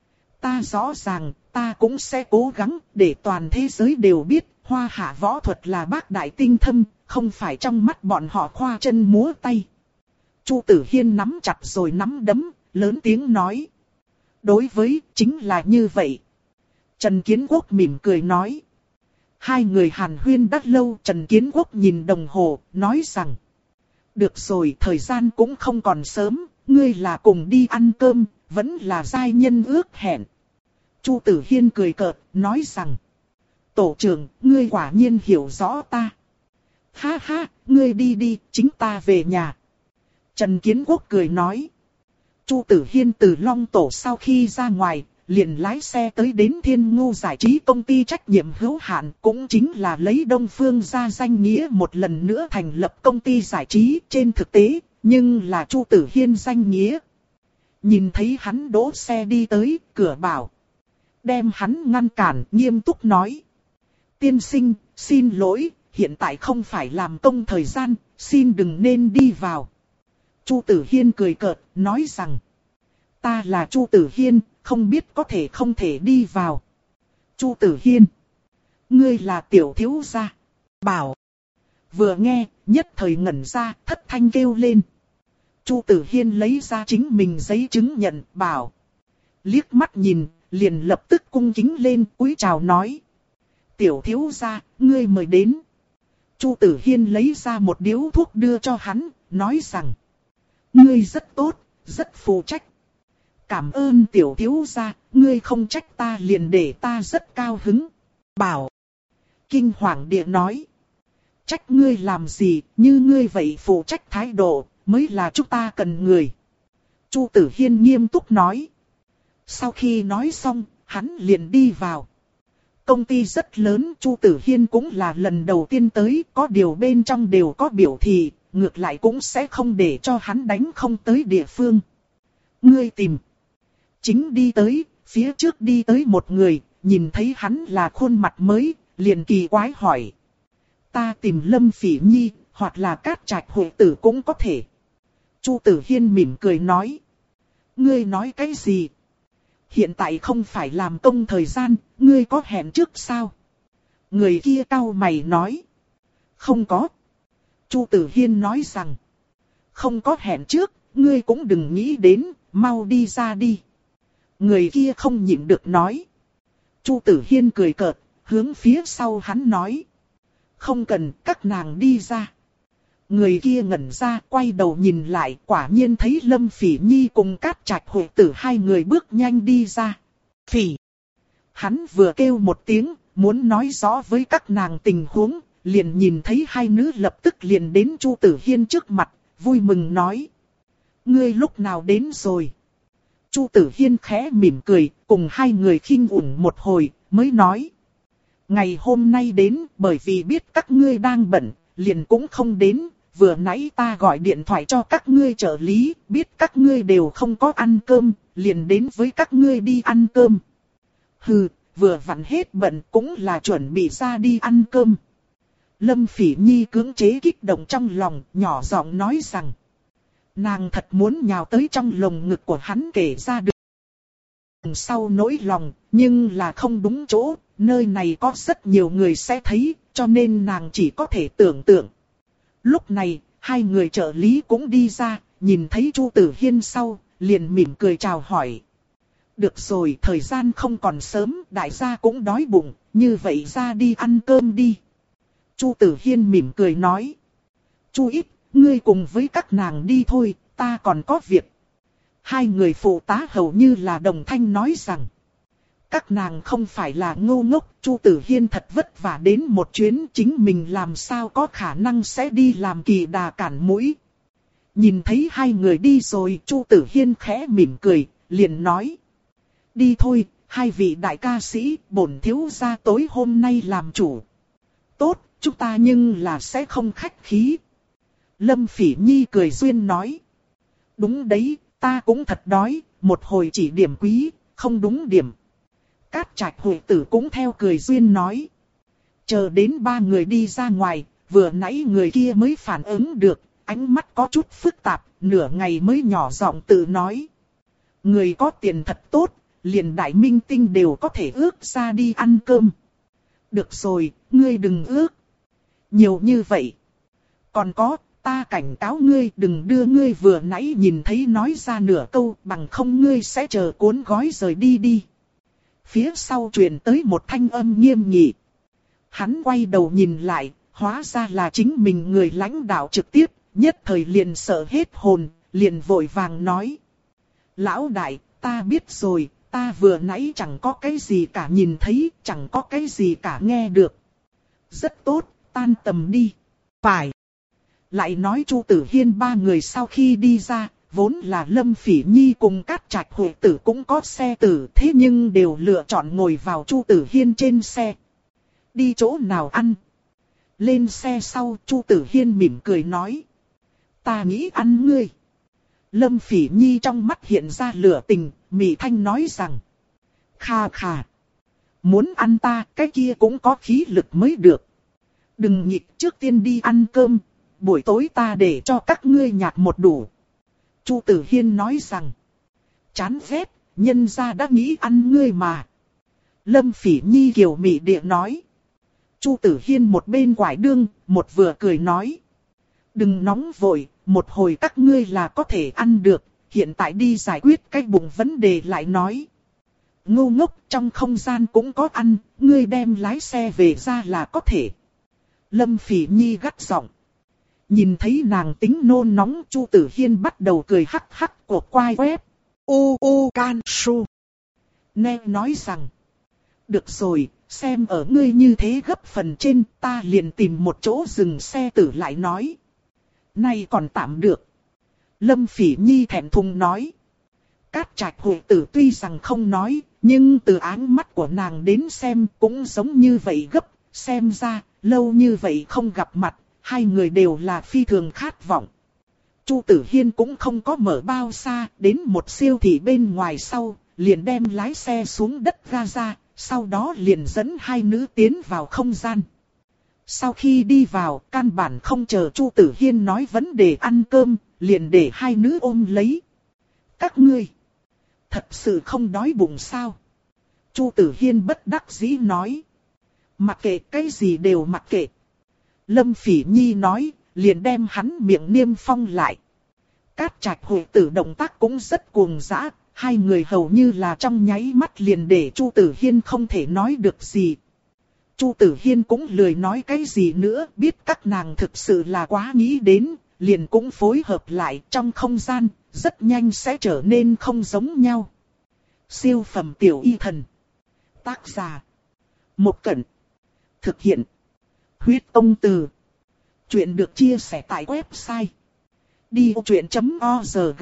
ta rõ ràng, ta cũng sẽ cố gắng để toàn thế giới đều biết, hoa hạ võ thuật là bác đại tinh thâm, không phải trong mắt bọn họ khoa chân múa tay. Chu Tử Hiên nắm chặt rồi nắm đấm, lớn tiếng nói. Đối với, chính là như vậy. Trần Kiến Quốc mỉm cười nói. Hai người hàn huyên đã lâu, Trần Kiến Quốc nhìn đồng hồ, nói rằng. Được rồi, thời gian cũng không còn sớm, ngươi là cùng đi ăn cơm, vẫn là giai nhân ước hẹn. Chu Tử Hiên cười cợt, nói rằng. Tổ trưởng, ngươi quả nhiên hiểu rõ ta. Ha ha, ngươi đi đi, chính ta về nhà. Trần Kiến Quốc cười nói. Chu Tử Hiên từ Long Tổ sau khi ra ngoài, liền lái xe tới đến Thiên Ngô Giải trí công ty trách nhiệm hữu hạn, cũng chính là lấy Đông Phương ra danh nghĩa một lần nữa thành lập công ty giải trí trên thực tế, nhưng là Chu Tử Hiên danh nghĩa. Nhìn thấy hắn đỗ xe đi tới, cửa bảo. Đem hắn ngăn cản, nghiêm túc nói. Tiên sinh, xin lỗi, hiện tại không phải làm công thời gian, xin đừng nên đi vào. Chu Tử Hiên cười cợt, nói rằng. Ta là Chu Tử Hiên, không biết có thể không thể đi vào. Chu Tử Hiên. Ngươi là tiểu thiếu gia. Bảo. Vừa nghe, nhất thời ngẩn ra, thất thanh kêu lên. Chu Tử Hiên lấy ra chính mình giấy chứng nhận, bảo. Liếc mắt nhìn, liền lập tức cung kính lên, cúi chào nói. Tiểu thiếu gia, ngươi mời đến. Chu Tử Hiên lấy ra một điếu thuốc đưa cho hắn, nói rằng. Ngươi rất tốt, rất phụ trách. Cảm ơn tiểu thiếu gia, ngươi không trách ta liền để ta rất cao hứng. Bảo. Kinh hoàng địa nói. Trách ngươi làm gì, như ngươi vậy phụ trách thái độ, mới là chúng ta cần người. Chu Tử Hiên nghiêm túc nói. Sau khi nói xong, hắn liền đi vào. Công ty rất lớn, Chu Tử Hiên cũng là lần đầu tiên tới, có điều bên trong đều có biểu thị, ngược lại cũng sẽ không để cho hắn đánh không tới địa phương. Ngươi tìm. Chính đi tới, phía trước đi tới một người, nhìn thấy hắn là khuôn mặt mới, liền kỳ quái hỏi. Ta tìm Lâm Phỉ Nhi, hoặc là Cát Trạch Huệ Tử cũng có thể. Chu Tử Hiên mỉm cười nói. Ngươi nói cái gì? Hiện tại không phải làm công thời gian, ngươi có hẹn trước sao? Người kia cau mày nói. Không có. Chu Tử Hiên nói rằng. Không có hẹn trước, ngươi cũng đừng nghĩ đến, mau đi ra đi. Người kia không nhịn được nói. Chu Tử Hiên cười cợt, hướng phía sau hắn nói. Không cần, các nàng đi ra. Người kia ngẩn ra, quay đầu nhìn lại, quả nhiên thấy Lâm Phỉ Nhi cùng Cát Trạch Huệ Tử hai người bước nhanh đi ra. Phỉ. Hắn vừa kêu một tiếng, muốn nói rõ với các nàng tình huống, liền nhìn thấy hai nữ lập tức liền đến Chu Tử Hiên trước mặt, vui mừng nói. Ngươi lúc nào đến rồi? Chu Tử Hiên khẽ mỉm cười, cùng hai người khinh ủng một hồi, mới nói. Ngày hôm nay đến, bởi vì biết các ngươi đang bận, liền cũng không đến, vừa nãy ta gọi điện thoại cho các ngươi trợ lý, biết các ngươi đều không có ăn cơm, liền đến với các ngươi đi ăn cơm. Hừ, vừa vặn hết bận cũng là chuẩn bị ra đi ăn cơm. Lâm Phỉ Nhi cưỡng chế kích động trong lòng, nhỏ giọng nói rằng. Nàng thật muốn nhào tới trong lồng ngực của hắn kể ra được. Sau nỗi lòng, nhưng là không đúng chỗ, nơi này có rất nhiều người sẽ thấy, cho nên nàng chỉ có thể tưởng tượng. Lúc này, hai người trợ lý cũng đi ra, nhìn thấy Chu Tử Hiên sau, liền mỉm cười chào hỏi. Được rồi, thời gian không còn sớm, đại gia cũng đói bụng, như vậy ra đi ăn cơm đi. Chu Tử Hiên mỉm cười nói. Chu Ít, ngươi cùng với các nàng đi thôi, ta còn có việc. Hai người phụ tá hầu như là đồng thanh nói rằng. Các nàng không phải là ngu ngốc, Chu Tử Hiên thật vất vả đến một chuyến, chính mình làm sao có khả năng sẽ đi làm kỳ đà cản mũi. Nhìn thấy hai người đi rồi, Chu Tử Hiên khẽ mỉm cười, liền nói. Đi thôi, hai vị đại ca sĩ, bổn thiếu gia tối hôm nay làm chủ. Tốt, chúng ta nhưng là sẽ không khách khí. Lâm Phỉ Nhi cười duyên nói. Đúng đấy, ta cũng thật đói, một hồi chỉ điểm quý, không đúng điểm. Cát Trạch Huệ Tử cũng theo cười duyên nói. Chờ đến ba người đi ra ngoài, vừa nãy người kia mới phản ứng được, ánh mắt có chút phức tạp, nửa ngày mới nhỏ giọng tự nói. Người có tiền thật tốt, liền đại minh tinh đều có thể ước ra đi ăn cơm. Được rồi, ngươi đừng ước. Nhiều như vậy. Còn có, ta cảnh cáo ngươi đừng đưa ngươi vừa nãy nhìn thấy nói ra nửa câu, bằng không ngươi sẽ chờ cuốn gói rời đi đi. Phía sau truyền tới một thanh âm nghiêm nghị. Hắn quay đầu nhìn lại, hóa ra là chính mình người lãnh đạo trực tiếp, nhất thời liền sợ hết hồn, liền vội vàng nói. Lão đại, ta biết rồi, ta vừa nãy chẳng có cái gì cả nhìn thấy, chẳng có cái gì cả nghe được. Rất tốt, tan tầm đi. Phải. Lại nói Chu Tử Hiên ba người sau khi đi ra, vốn là Lâm Phỉ Nhi cùng Cát Trạch Huệ Tử cũng có xe tử, thế nhưng đều lựa chọn ngồi vào Chu Tử Hiên trên xe. Đi chỗ nào ăn? Lên xe sau, Chu Tử Hiên mỉm cười nói. Ta nghĩ ăn ngươi. Lâm Phỉ Nhi trong mắt hiện ra lửa tình, mị thanh nói rằng. Kha kha. Muốn ăn ta, cái kia cũng có khí lực mới được. Đừng nhịp, trước tiên đi ăn cơm, buổi tối ta để cho các ngươi nhặt một đủ. Chu Tử Hiên nói rằng. Chán ghét, nhân gia đã nghĩ ăn ngươi mà. Lâm Phỉ Nhi kiều mị địa nói. Chu Tử Hiên một bên quải đương, một vừa cười nói. Đừng nóng vội, một hồi các ngươi là có thể ăn được, hiện tại đi giải quyết cái bụng vấn đề lại nói. Ngu ngốc, trong không gian cũng có ăn, ngươi đem lái xe về ra là có thể. Lâm Phỉ Nhi gắt giọng. Nhìn thấy nàng tính nôn nóng, Chu Tử Hiên bắt đầu cười hắc hắc của quai web. U U Can Su. Nè nói rằng. Được rồi, xem ở ngươi như thế gấp phần trên, ta liền tìm một chỗ dừng xe tử lại nói. Này còn tạm được. Lâm Phỉ Nhi thẹn thùng nói. Cát Trạch Huệ Tử tuy rằng không nói, nhưng từ áng mắt của nàng đến xem cũng giống như vậy gấp. Xem ra, lâu như vậy không gặp mặt, hai người đều là phi thường khát vọng. Chu Tử Hiên cũng không có mở bao xa, đến một siêu thị bên ngoài sau, liền đem lái xe xuống đất ga ra, sau đó liền dẫn hai nữ tiến vào không gian. Sau khi đi vào, căn bản không chờ Chu Tử Hiên nói vấn đề ăn cơm, liền để hai nữ ôm lấy. Các ngươi, thật sự không đói bụng sao? Chu Tử Hiên bất đắc dĩ nói. Mặc kệ cái gì đều mặc kệ. Lâm Phỉ Nhi nói, liền đem hắn miệng niêm phong lại. Cát Trạch Huệ Tử động tác cũng rất cuồng dã, hai người hầu như là trong nháy mắt liền để Chu Tử Hiên không thể nói được gì. Chu Tử Hiên cũng lười nói cái gì nữa, biết các nàng thực sự là quá nghĩ đến, liền cũng phối hợp lại trong không gian, rất nhanh sẽ trở nên không giống nhau. Siêu phẩm tiểu y thần. Tác giả. Một Cẩn. Thực hiện. Huyết Tông Từ. Chuyện được chia sẻ tại website. đi vô chuyện chấm org.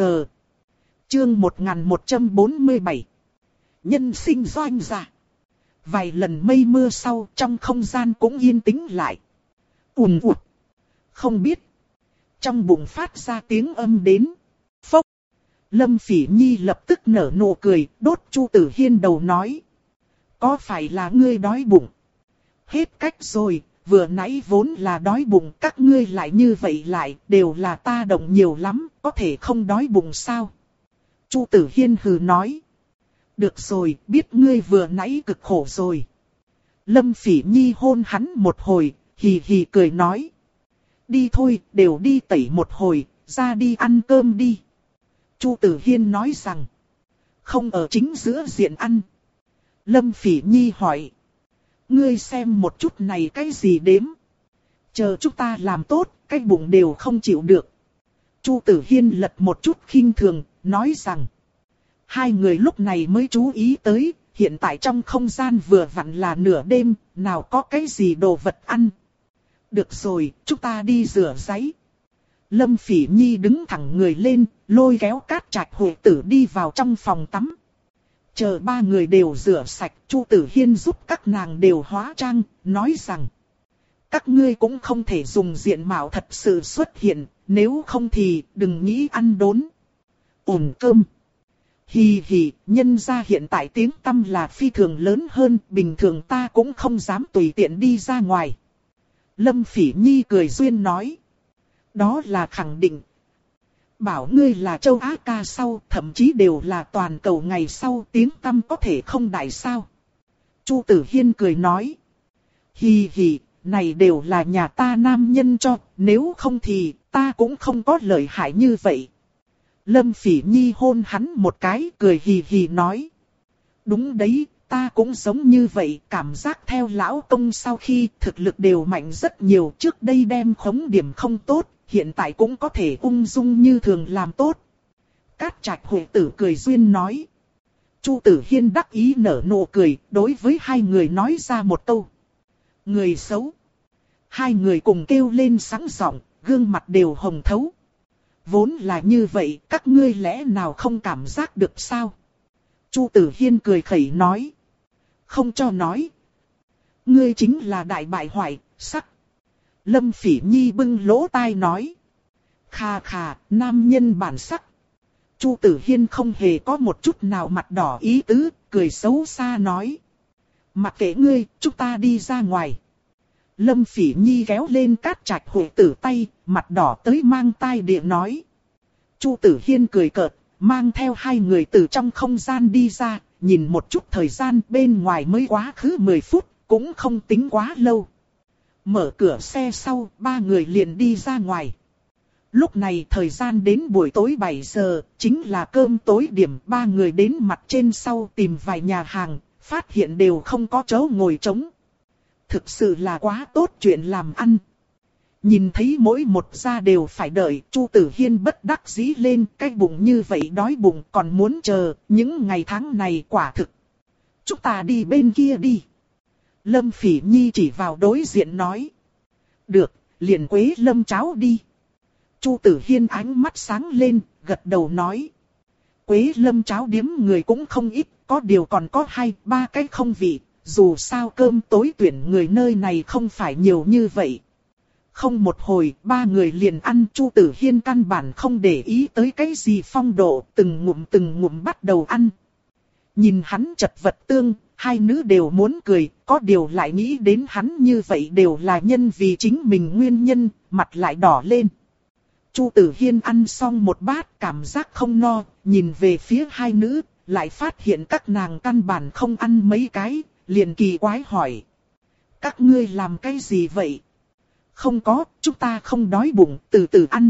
Chương một nghìn một trăm bốn mươi bảy. Nhân sinh doanh giả. Vài lần mây mưa sau trong không gian cũng yên tĩnh lại. Ùn ụt. Không biết. trong bụng phát ra tiếng âm đến. Phốc. Lâm Phỉ Nhi lập tức nở nụ cười, đốt Chu Tử Hiên đầu nói. Có phải là ngươi đói bụng? Hết cách rồi, vừa nãy vốn là đói bụng, các ngươi lại như vậy lại, đều là ta động nhiều lắm, có thể không đói bụng sao? Chu Tử Hiên hừ nói. Được rồi, biết ngươi vừa nãy cực khổ rồi. Lâm Phỉ Nhi hôn hắn một hồi, hì hì cười nói. Đi thôi, đều đi tẩy một hồi, ra đi ăn cơm đi. Chu Tử Hiên nói rằng. Không ở chính giữa diện ăn. Lâm Phỉ Nhi hỏi. Ngươi xem một chút này cái gì đếm. Chờ chúng ta làm tốt, cái bụng đều không chịu được. Chu Tử Hiên lật một chút khinh thường, nói rằng. Hai người lúc này mới chú ý tới, hiện tại trong không gian vừa vặn là nửa đêm, nào có cái gì đồ vật ăn. Được rồi, chúng ta đi rửa ráy. Lâm Phỉ Nhi đứng thẳng người lên, lôi kéo Cát Trạch Huệ Tử đi vào trong phòng tắm. Chờ ba người đều rửa sạch, Chu Tử Hiên giúp các nàng đều hóa trang, nói rằng. Các ngươi cũng không thể dùng diện mạo thật sự xuất hiện, nếu không thì đừng nghĩ ăn đốn. Ổn cơm. Hì hì, nhân ra hiện tại tiếng tăm là phi thường lớn hơn, bình thường ta cũng không dám tùy tiện đi ra ngoài. Lâm Phỉ Nhi cười duyên nói. Đó là khẳng định. Bảo ngươi là châu Á ca sau, thậm chí đều là toàn cầu ngày sau, tiếng tăm có thể không đại sao. Chu Tử Hiên cười nói. Hì hì, này đều là nhà ta nam nhân cho, nếu không thì ta cũng không có lợi hại như vậy. Lâm Phỉ Nhi hôn hắn một cái, cười hì hì nói. Đúng đấy, ta cũng giống như vậy, cảm giác theo lão công sau khi thực lực đều mạnh rất nhiều, trước đây đem khống điểm không tốt, hiện tại cũng có thể ung dung như thường làm tốt. Cát Trạch Huệ Tử cười duyên nói. Chu Tử Hiên đắc ý nở nụ cười, đối với hai người nói ra một câu. Người xấu. Hai người cùng kêu lên sáng giọng, gương mặt đều hồng thấu. Vốn là như vậy, các ngươi lẽ nào không cảm giác được sao? Chu Tử Hiên cười khẩy nói. Không cho nói. Ngươi chính là đại bại hoại, sắc. Lâm Phỉ Nhi bưng lỗ tai nói. Khà khà, nam nhân bản sắc. Chu Tử Hiên không hề có một chút nào mặt đỏ ý tứ, cười xấu xa nói. Mặc kệ ngươi, chúng ta đi ra ngoài. Lâm Phỉ Nhi kéo lên Cát Trạch Huệ Tử tay, mặt đỏ tới mang tai địa nói. Chu Tử Hiên cười cợt, mang theo hai người từ trong không gian đi ra, nhìn một chút thời gian bên ngoài mới quá khứ mười phút, cũng không tính quá lâu. Mở cửa xe sau, ba người liền đi ra ngoài. Lúc này thời gian đến buổi tối bảy giờ, chính là cơm tối điểm, ba người đến mặt trên sau tìm vài nhà hàng, phát hiện đều không có chỗ ngồi trống. Thực sự là quá tốt chuyện làm ăn. Nhìn thấy mỗi một gia đều phải đợi, Chu Tử Hiên bất đắc dĩ lên, cái bụng như vậy đói bụng còn muốn chờ, những ngày tháng này quả thực. Chúng ta đi bên kia đi. Lâm Phỉ Nhi chỉ vào đối diện nói. Được, liền Quế Lâm cháo đi. Chu Tử Hiên ánh mắt sáng lên, gật đầu nói. Quế Lâm cháo điếm người cũng không ít, có điều còn có hai, ba cái không vị. Dù sao cơm tối tuyển người nơi này không phải nhiều như vậy. Không một hồi, ba người liền ăn. Chu Tử Hiên căn bản không để ý tới cái gì phong độ, từng ngụm từng ngụm bắt đầu ăn. Nhìn hắn chật vật tương, hai nữ đều muốn cười, có điều lại nghĩ đến hắn như vậy đều là nhân vì chính mình nguyên nhân, mặt lại đỏ lên. Chu Tử Hiên ăn xong một bát, cảm giác không no, nhìn về phía hai nữ, lại phát hiện các nàng căn bản không ăn mấy cái, liền kỳ quái hỏi. Các ngươi làm cái gì vậy? Không có, chúng ta không đói bụng, từ từ ăn.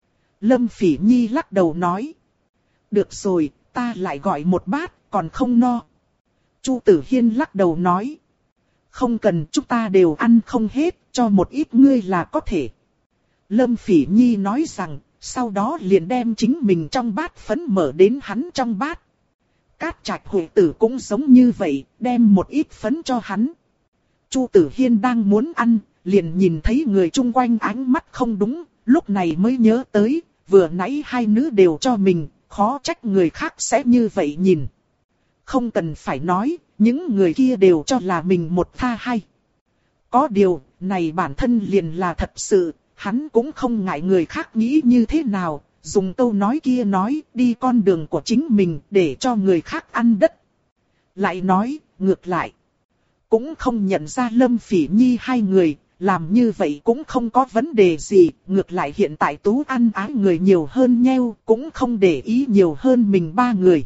Lâm Phỉ Nhi lắc đầu nói. Được rồi, ta lại gọi một bát, còn không no. Chu Tử Hiên lắc đầu nói. Không cần, chúng ta đều ăn không hết, cho một ít ngươi là có thể. Lâm Phỉ Nhi nói rằng, sau đó liền đem chính mình trong bát phấn mở đến hắn trong bát. Cát Trạch Huệ Tử cũng giống như vậy, đem một ít phấn cho hắn. Chu Tử Hiên đang muốn ăn, liền nhìn thấy người chung quanh ánh mắt không đúng, lúc này mới nhớ tới, vừa nãy hai nữ đều cho mình, khó trách người khác sẽ như vậy nhìn. Không cần phải nói, những người kia đều cho là mình một tha hai. Có điều, này bản thân liền là thật sự, hắn cũng không ngại người khác nghĩ như thế nào, dùng câu nói kia nói đi con đường của chính mình để cho người khác ăn đất. Lại nói, ngược lại, cũng không nhận ra Lâm Phỉ Nhi hai người, làm như vậy cũng không có vấn đề gì, ngược lại hiện tại Tú ăn ái người nhiều hơn nheo, cũng không để ý nhiều hơn mình ba người.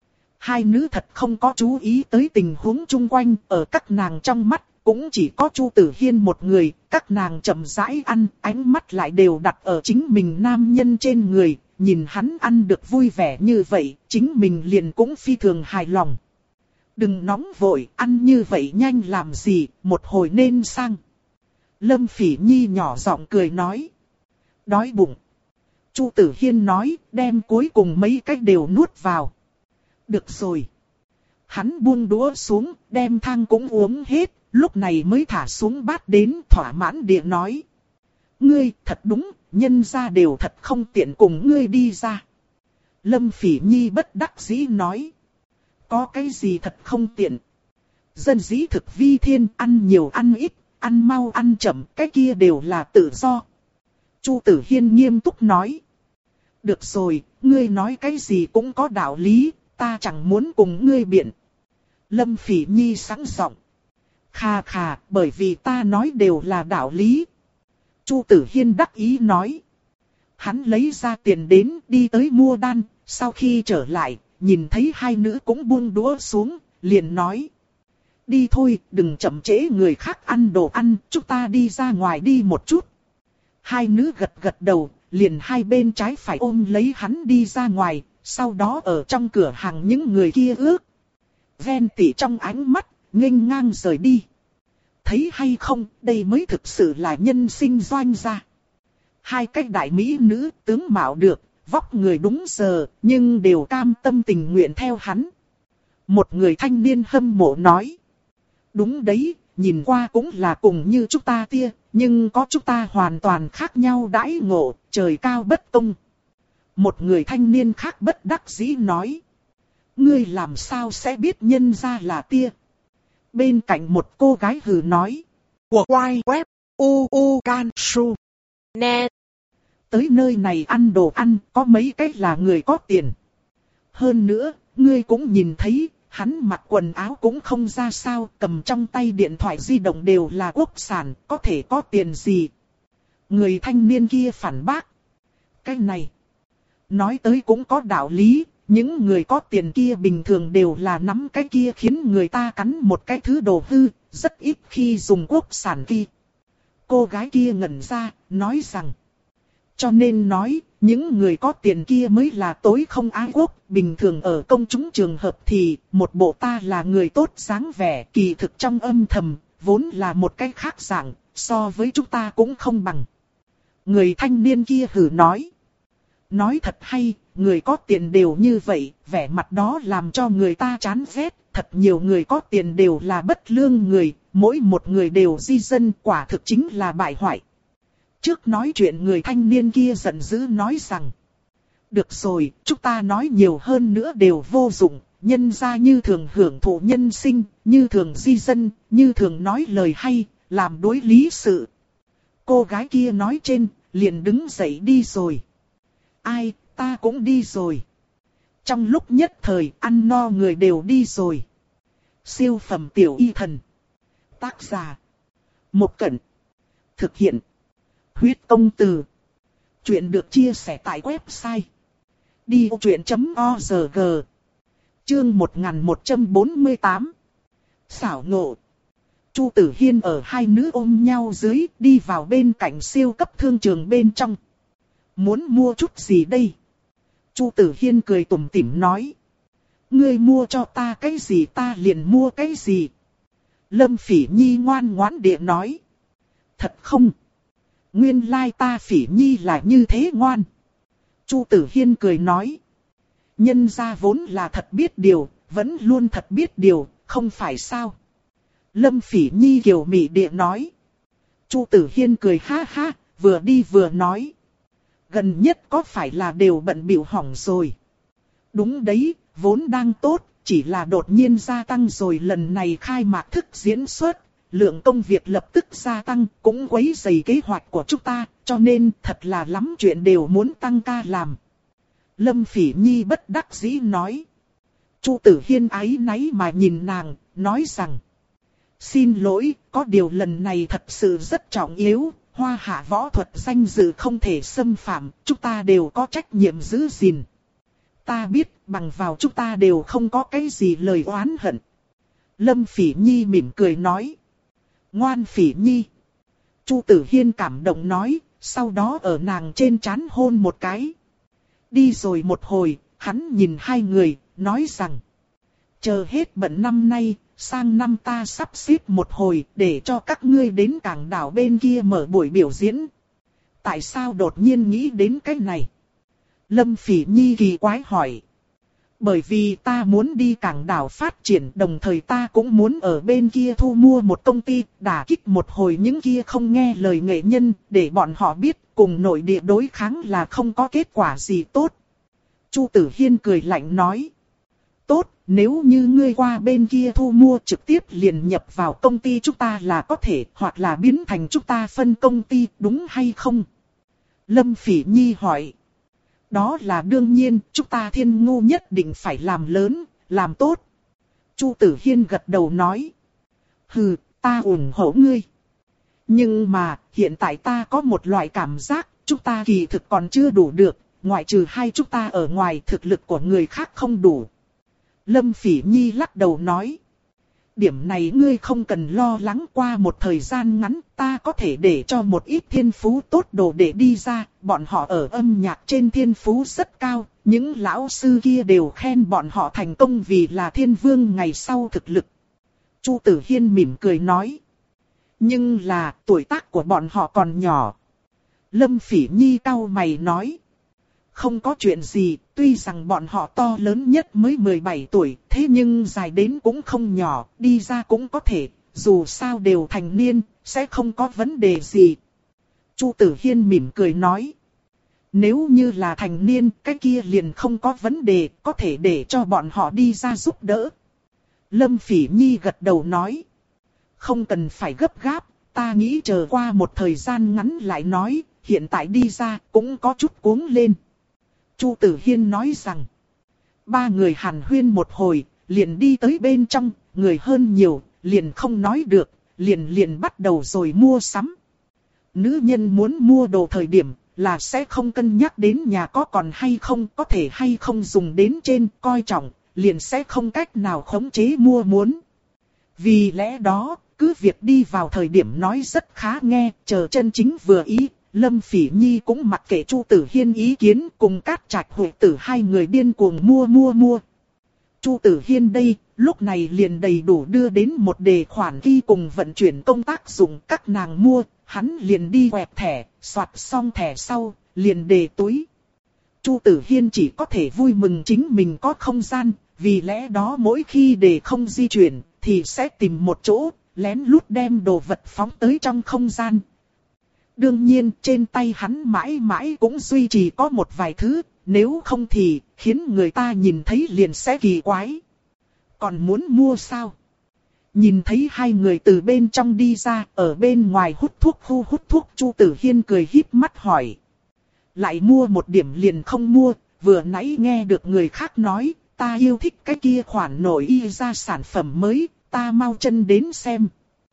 Hai nữ thật không có chú ý tới tình huống chung quanh, ở các nàng trong mắt, cũng chỉ có Chu Tử Hiên một người, các nàng chậm rãi ăn, ánh mắt lại đều đặt ở chính mình nam nhân trên người, nhìn hắn ăn được vui vẻ như vậy, chính mình liền cũng phi thường hài lòng. Đừng nóng vội, ăn như vậy nhanh làm gì, một hồi nên sang. Lâm Phỉ Nhi nhỏ giọng cười nói. Đói bụng. Chu Tử Hiên nói, đem cuối cùng mấy cái đều nuốt vào. Được rồi. Hắn buông đũa xuống, đem thang cũng uống hết, lúc này mới thả xuống bát đến thỏa mãn địa nói. Ngươi, thật đúng, nhân gia đều thật không tiện cùng ngươi đi ra. Lâm Phỉ Nhi bất đắc dĩ nói. Có cái gì thật không tiện. Dân dĩ thực vi thiên, ăn nhiều ăn ít, ăn mau ăn chậm, cái kia đều là tự do. Chu Tử Hiên nghiêm túc nói. Được rồi, ngươi nói cái gì cũng có đạo lý, ta chẳng muốn cùng ngươi biện. Lâm Phỉ Nhi sẵn giọng. Khà khà, bởi vì ta nói đều là đạo lý. Chu Tử Hiên đắc ý nói. Hắn lấy ra tiền đến đi tới mua đan, sau khi trở lại, nhìn thấy hai nữ cũng buông đũa xuống, liền nói. Đi thôi, đừng chậm trễ người khác ăn đồ ăn, chúng ta đi ra ngoài đi một chút. Hai nữ gật gật đầu, liền hai bên trái phải ôm lấy hắn đi ra ngoài, sau đó ở trong cửa hàng những người kia ước. Ven tỉ trong ánh mắt, nghênh ngang rời đi. Thấy hay không, đây mới thực sự là nhân sinh doanh gia. Hai cách đại mỹ nữ, tướng mạo được, vóc người đúng giờ, nhưng đều cam tâm tình nguyện theo hắn. Một người thanh niên hâm mộ nói. Đúng đấy, nhìn qua cũng là cùng như chúng ta tia, nhưng có chúng ta hoàn toàn khác nhau đãi ngộ, trời cao bất công. Một người thanh niên khác bất đắc dĩ nói. Ngươi làm sao sẽ biết nhân ra là tia? Bên cạnh một cô gái hừ nói. Của quay web u u can su net. Tới nơi này ăn đồ ăn, có mấy cái là người có tiền. Hơn nữa, ngươi cũng nhìn thấy, hắn mặc quần áo cũng không ra sao, cầm trong tay điện thoại di động đều là quốc sản, có thể có tiền gì. Người thanh niên kia phản bác. Cái này, nói tới cũng có đạo lý, những người có tiền kia bình thường đều là nắm cái kia khiến người ta cắn một cái thứ đồ hư, rất ít khi dùng quốc sản kia. Cô gái kia ngẩn ra, nói rằng. Cho nên nói, những người có tiền kia mới là tối không ái quốc, bình thường ở công chúng trường hợp thì, một bộ ta là người tốt dáng vẻ, kỳ thực trong âm thầm, vốn là một cái khác dạng, so với chúng ta cũng không bằng. Người thanh niên kia hử nói. Nói thật hay, người có tiền đều như vậy, vẻ mặt đó làm cho người ta chán ghét, thật nhiều người có tiền đều là bất lương người, mỗi một người đều di dân, quả thực chính là bại hoại. Trước nói chuyện người thanh niên kia giận dữ nói rằng. Được rồi, chúng ta nói nhiều hơn nữa đều vô dụng, nhân ra như thường hưởng thụ nhân sinh, như thường di dân, như thường nói lời hay, làm đối lý sự. Cô gái kia nói trên, liền đứng dậy đi rồi. Ai, ta cũng đi rồi. Trong lúc nhất thời, ăn no người đều đi rồi. Siêu phẩm tiểu y thần. Tác giả. Một Cẩn. Thực hiện. Huyết công từ. Chuyện được chia sẻ tại website. đi ô chuyện chấm org. Chương một nghìn một trăm bốn mươi tám. Xảo ngộ. Chu Tử Hiên ở hai nữ ôm nhau dưới, đi vào bên cạnh siêu cấp thương trường bên trong. Muốn mua chút gì đây? Chu Tử Hiên cười tủm tỉm nói. Ngươi mua cho ta cái gì ta liền mua cái gì. Lâm Phỉ Nhi ngoan ngoãn địa nói. Thật không? Nguyên lai ta Phỉ Nhi là như thế ngoan. Chu Tử Hiên cười nói. Nhân gia vốn là thật biết điều, vẫn luôn thật biết điều, không phải sao? Lâm Phỉ Nhi kiều mị địa nói. Chu Tử Hiên cười ha ha, vừa đi vừa nói. Gần nhất có phải là đều bận bịu hỏng rồi? Đúng đấy, vốn đang tốt, chỉ là đột nhiên gia tăng rồi lần này khai mạc thức diễn xuất, lượng công việc lập tức gia tăng, cũng quấy rầy kế hoạch của chúng ta, cho nên thật là lắm chuyện đều muốn tăng ca làm. Lâm Phỉ Nhi bất đắc dĩ nói. Chu Tử Hiên áy náy mà nhìn nàng, nói rằng. Xin lỗi, có điều lần này thật sự rất trọng yếu, Hoa Hạ võ thuật danh dự không thể xâm phạm, chúng ta đều có trách nhiệm giữ gìn. Ta biết, bằng vào chúng ta đều không có cái gì lời oán hận. Lâm Phỉ Nhi mỉm cười nói. Ngoan Phỉ Nhi. Chu Tử Hiên cảm động nói, sau đó ở nàng trên trán hôn một cái. Đi rồi một hồi, hắn nhìn hai người, nói rằng. Chờ hết bận năm nay, sang năm ta sắp xếp một hồi để cho các ngươi đến cảng đảo bên kia mở buổi biểu diễn. Tại sao đột nhiên nghĩ đến cái này? Lâm Phỉ Nhi kỳ quái hỏi. Bởi vì ta muốn đi cảng đảo phát triển, đồng thời ta cũng muốn ở bên kia thu mua một công ty, đả kích một hồi những kia không nghe lời nghệ nhân, để bọn họ biết cùng nội địa đối kháng là không có kết quả gì tốt. Chu Tử Hiên cười lạnh nói. Tốt, nếu như ngươi qua bên kia thu mua trực tiếp liền nhập vào công ty chúng ta là có thể, hoặc là biến thành chúng ta phân công ty, đúng hay không? Lâm Phỉ Nhi hỏi. Đó là đương nhiên, chúng ta Thiên Ngô nhất định phải làm lớn, làm tốt. Chu Tử Hiên gật đầu nói. Hừ, ta ủng hộ ngươi. Nhưng mà, hiện tại ta có một loại cảm giác, chúng ta kỳ thực còn chưa đủ được, ngoại trừ hai chúng ta ở ngoài thực lực của người khác không đủ. Lâm Phỉ Nhi lắc đầu nói. Điểm này ngươi không cần lo lắng, qua một thời gian ngắn ta có thể để cho một ít thiên phú tốt đồ để đi ra, bọn họ ở âm nhạc trên thiên phú rất cao, những lão sư kia đều khen bọn họ thành công vì là thiên vương ngày sau thực lực. Chu Tử Hiên mỉm cười nói. Nhưng là tuổi tác của bọn họ còn nhỏ. Lâm Phỉ Nhi cau mày nói. Không có chuyện gì, tuy rằng bọn họ to lớn nhất mới mười bảy tuổi, thế nhưng dài đến cũng không nhỏ, đi ra cũng có thể, dù sao đều thành niên, sẽ không có vấn đề gì. Chu Tử Hiên mỉm cười nói. Nếu như là thành niên, cái kia liền không có vấn đề, có thể để cho bọn họ đi ra giúp đỡ. Lâm Phỉ Nhi gật đầu nói. Không cần phải gấp gáp, ta nghĩ chờ qua một thời gian ngắn lại nói, hiện tại đi ra cũng có chút cuống lên. Chu Tử Hiên nói rằng, ba người hàn huyên một hồi, liền đi tới bên trong, người hơn nhiều, liền không nói được, liền liền bắt đầu rồi mua sắm. Nữ nhân muốn mua đồ thời điểm, là sẽ không cân nhắc đến nhà có còn hay không, có thể hay không dùng đến trên, coi trọng, liền sẽ không cách nào khống chế mua muốn. Vì lẽ đó, cứ việc đi vào thời điểm nói rất khá nghe, chờ chân chính vừa ý. Lâm Phỉ Nhi cũng mặc kệ Chu Tử Hiên ý kiến, cùng Cát Trạch Huệ Tử hai người điên cuồng mua mua mua. Chu Tử Hiên đây, lúc này liền đầy đủ đưa đến một đề khoản ghi cùng vận chuyển công tác dùng các nàng mua, hắn liền đi quẹt thẻ, soạt xong thẻ sau, liền đề túi. Chu Tử Hiên chỉ có thể vui mừng chính mình có không gian, vì lẽ đó mỗi khi đề không di chuyển, thì sẽ tìm một chỗ, lén lút đem đồ vật phóng tới trong không gian. Đương nhiên trên tay hắn mãi mãi cũng duy trì có một vài thứ, nếu không thì khiến người ta nhìn thấy liền sẽ kỳ quái. Còn muốn mua sao? Nhìn thấy hai người từ bên trong đi ra, ở bên ngoài hút thuốc khu hút thuốc, Chu Tử Hiên cười híp mắt hỏi. Lại mua một điểm liền không mua, vừa nãy nghe được người khác nói, ta yêu thích cái kia khoản nổi y ra sản phẩm mới, ta mau chân đến xem.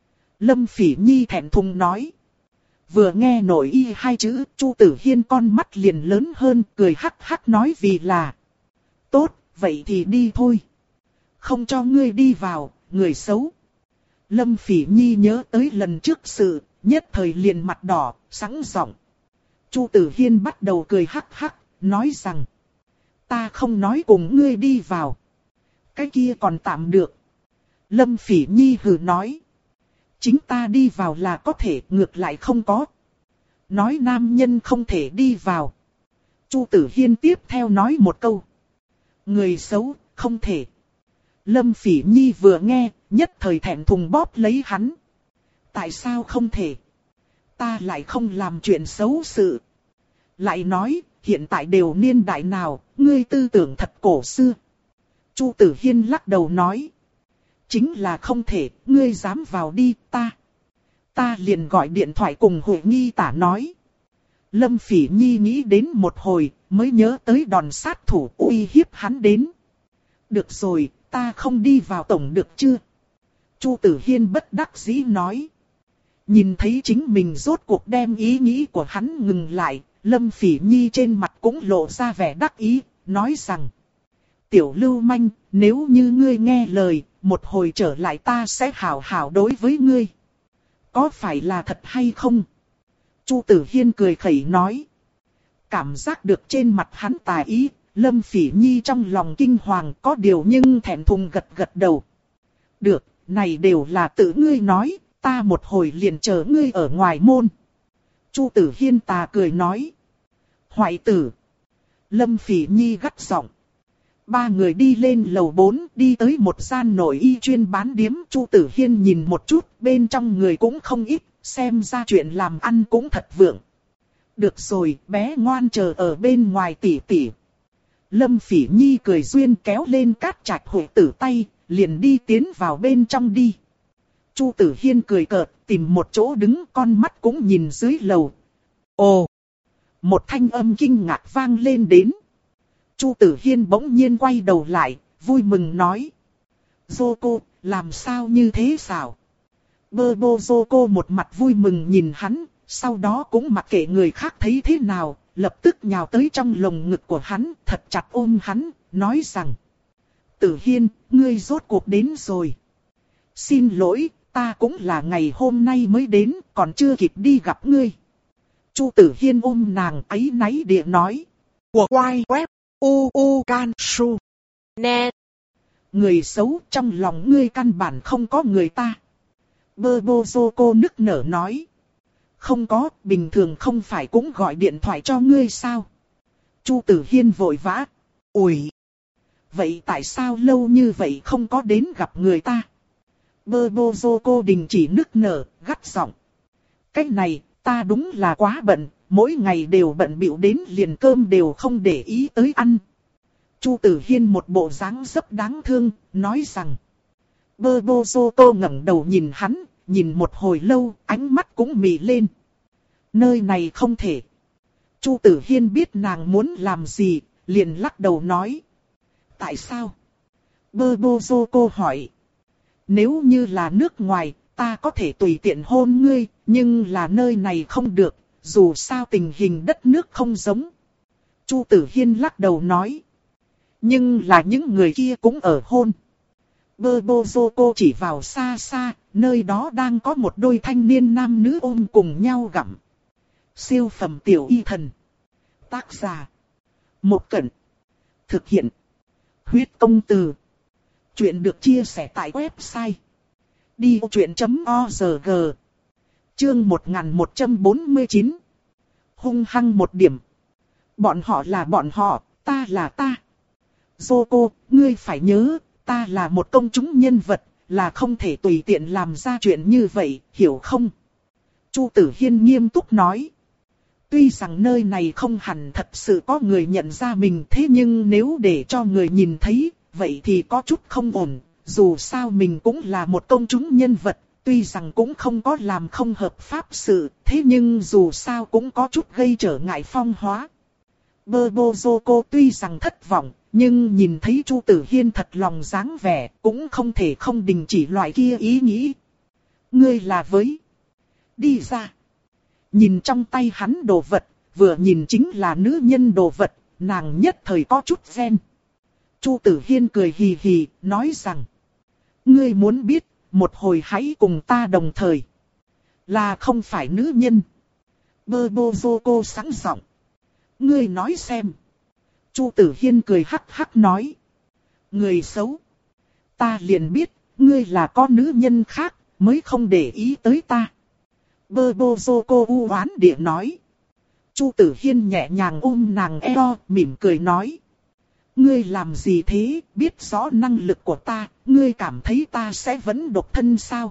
Lâm Phỉ Nhi thẹn thùng nói. Vừa nghe nổi y hai chữ, Chu Tử Hiên con mắt liền lớn hơn, cười hắc hắc nói vì là. Tốt, vậy thì đi thôi. Không cho ngươi đi vào, người xấu. Lâm Phỉ Nhi nhớ tới lần trước sự, nhất thời liền mặt đỏ, sẵn giọng. Chu Tử Hiên bắt đầu cười hắc hắc, nói rằng. Ta không nói cùng ngươi đi vào. Cái kia còn tạm được. Lâm Phỉ Nhi hừ nói. Chính ta đi vào là có thể, ngược lại không có. Nói nam nhân không thể đi vào. Chu Tử Hiên tiếp theo nói một câu. Người xấu, không thể. Lâm Phỉ Nhi vừa nghe, nhất thời thẹn thùng bóp lấy hắn. Tại sao không thể? Ta lại không làm chuyện xấu sự. Lại nói, hiện tại đều niên đại nào, ngươi tư tưởng thật cổ xưa. Chu Tử Hiên lắc đầu nói. Chính là không thể, ngươi dám vào đi, ta. Ta liền gọi điện thoại cùng Huệ Nghi Tả nói. Lâm Phỉ Nhi nghĩ đến một hồi, mới nhớ tới đòn sát thủ uy hiếp hắn đến. Được rồi, ta không đi vào tổng được chưa? Chu Tử Hiên bất đắc dĩ nói. Nhìn thấy chính mình rốt cuộc đem ý nghĩ của hắn ngừng lại, Lâm Phỉ Nhi trên mặt cũng lộ ra vẻ đắc ý, nói rằng. Tiểu lưu manh, nếu như ngươi nghe lời, một hồi trở lại ta sẽ hảo hảo đối với ngươi. Có phải là thật hay không? Chu Tử Hiên cười khẩy nói. Cảm giác được trên mặt hắn tà ý, Lâm Phỉ Nhi trong lòng kinh hoàng có điều nhưng thẹn thùng gật gật đầu. Được, này đều là tự ngươi nói, ta một hồi liền chờ ngươi ở ngoài môn. Chu Tử Hiên tà cười nói. Hoại tử. Lâm Phỉ Nhi gắt giọng. Ba người đi lên lầu bốn, đi tới một gian nội y chuyên bán điếm. Chu Tử Hiên nhìn một chút, bên trong người cũng không ít, xem ra chuyện làm ăn cũng thật vượng. Được rồi, bé ngoan chờ ở bên ngoài tỉ tỉ. Lâm Phỉ Nhi cười duyên kéo lên Cát Trạch Huệ Tử tay, liền đi tiến vào bên trong đi. Chu Tử Hiên cười cợt, tìm một chỗ đứng, con mắt cũng nhìn dưới lầu. Ồ! Một thanh âm kinh ngạc vang lên đến. Chu Tử Hiên bỗng nhiên quay đầu lại, vui mừng nói. Dô cô, làm sao như thế sao? Bơ bô dô cô một mặt vui mừng nhìn hắn, sau đó cũng mặc kệ người khác thấy thế nào, lập tức nhào tới trong lồng ngực của hắn, thật chặt ôm hắn, nói rằng. Tử Hiên, ngươi rốt cuộc đến rồi. Xin lỗi, ta cũng là ngày hôm nay mới đến, còn chưa kịp đi gặp ngươi. Chu Tử Hiên ôm nàng áy náy địa nói. Của quay web u u can su net. Người xấu trong lòng ngươi căn bản không có người ta. Bơ bô dô cô nức nở nói. Không có, bình thường không phải cũng gọi điện thoại cho ngươi sao? Chu Tử Hiên vội vã. Ủi! Vậy tại sao lâu như vậy không có đến gặp người ta? Bơ bô dô cô đình chỉ nức nở, gắt giọng. Cái này, ta đúng là quá bận, mỗi ngày đều bận bịu đến liền cơm đều không để ý tới ăn. Chu Tử Hiên một bộ dáng rất đáng thương, nói rằng. Bơ bô dô cô ngẩng đầu nhìn hắn, nhìn một hồi lâu, ánh mắt cũng mị lên. Nơi này không thể. Chu Tử Hiên biết nàng muốn làm gì, liền lắc đầu nói. Tại sao? Bơ bô dô cô hỏi. Nếu như là nước ngoài, ta có thể tùy tiện hôn ngươi, nhưng là nơi này không được, dù sao tình hình đất nước không giống. Chu Tử Hiên lắc đầu nói. Nhưng là những người kia cũng ở hôn. Bơ bô dô cô chỉ vào xa xa, nơi đó đang có một đôi thanh niên nam nữ ôm cùng nhau gặm. Siêu phẩm tiểu y thần. Tác giả. Một Cẩn. Thực hiện. Huyết công từ. Chuyện được chia sẻ tại website. đi ô chuyện chấm org. Chương một nghìn một trăm bốn mươi chín. Hung hăng một điểm. Bọn họ là bọn họ, ta là ta. Dô cô, ngươi phải nhớ, ta là một công chúng nhân vật, là không thể tùy tiện làm ra chuyện như vậy, hiểu không? Chu Tử Hiên nghiêm túc nói. Tuy rằng nơi này không hẳn thật sự có người nhận ra mình, thế nhưng nếu để cho người nhìn thấy, vậy thì có chút không ổn. Dù sao mình cũng là một công chúng nhân vật, tuy rằng cũng không có làm không hợp pháp sự, thế nhưng dù sao cũng có chút gây trở ngại phong hóa. Bơ bô dô cô tuy rằng thất vọng, nhưng nhìn thấy Chu Tử Hiên thật lòng dáng vẻ, cũng không thể không đình chỉ loại kia ý nghĩ. Ngươi là với. Đi ra. Nhìn trong tay hắn đồ vật, vừa nhìn chính là nữ nhân đồ vật, nàng nhất thời có chút ghen. Chu Tử Hiên cười hì hì, nói rằng. Ngươi muốn biết, một hồi hãy cùng ta đồng thời. Là không phải nữ nhân. Bơ bô dô cô sẵn giọng. Ngươi nói xem. Chu Tử Hiên cười hắc hắc nói. Người xấu. Ta liền biết, ngươi là con nữ nhân khác, mới không để ý tới ta. Bơ bô dô cô u oán địa nói. Chu Tử Hiên nhẹ nhàng ôm nàng eo, mỉm cười nói. Ngươi làm gì thế, biết rõ năng lực của ta, ngươi cảm thấy ta sẽ vẫn độc thân sao?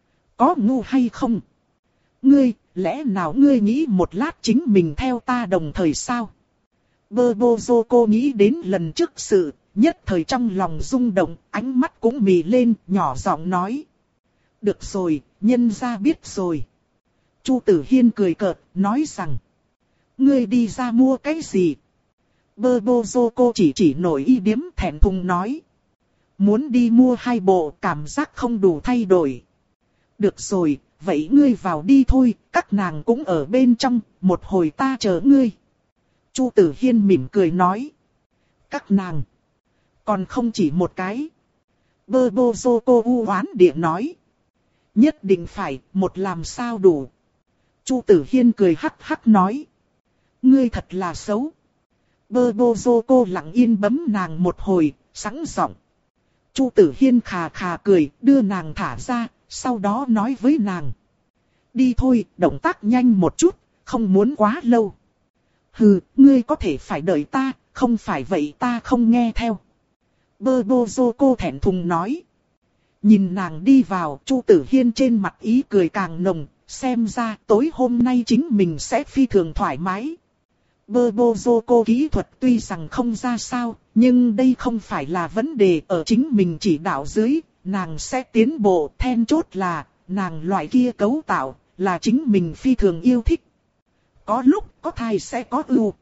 Có ngu hay không? Ngươi, lẽ nào ngươi nghĩ một lát chính mình theo ta đồng thời sao? Bơ bô dô cô nghĩ đến lần trước sự, nhất thời trong lòng rung động, ánh mắt cũng mì lên, nhỏ giọng nói. Được rồi, nhân gia biết rồi. Chu Tử Hiên cười cợt, nói rằng. Ngươi đi ra mua cái gì? Bơ bô dô cô chỉ chỉ nổi y điếm thẹn thùng nói. Muốn đi mua hai bộ, cảm giác không đủ thay đổi. Được rồi, vậy ngươi vào đi thôi, các nàng cũng ở bên trong, một hồi ta chờ ngươi. Chu Tử Hiên mỉm cười nói. Các nàng, còn không chỉ một cái. Bơ bô dô cô u oán địa nói. Nhất định phải, một làm sao đủ. Chu Tử Hiên cười hắc hắc nói. Ngươi thật là xấu. Bơ bô dô cô lặng yên bấm nàng một hồi, sẵn giọng. Chu Tử Hiên khà khà cười, đưa nàng thả ra, sau đó nói với nàng. Đi thôi, động tác nhanh một chút, không muốn quá lâu. Hừ, ngươi có thể phải đợi ta, không phải vậy ta không nghe theo. Bơ bô dô cô thẹn thùng nói. Nhìn nàng đi vào, Chu Tử Hiên trên mặt ý cười càng nồng, xem ra tối hôm nay chính mình sẽ phi thường thoải mái. Bơ bô dô cô kỹ thuật tuy rằng không ra sao, nhưng đây không phải là vấn đề ở chính mình chỉ đạo dưới, nàng sẽ tiến bộ. Then chốt là, nàng loại kia cấu tạo, là chính mình phi thường yêu thích. Có lúc có thai sẽ có ưu.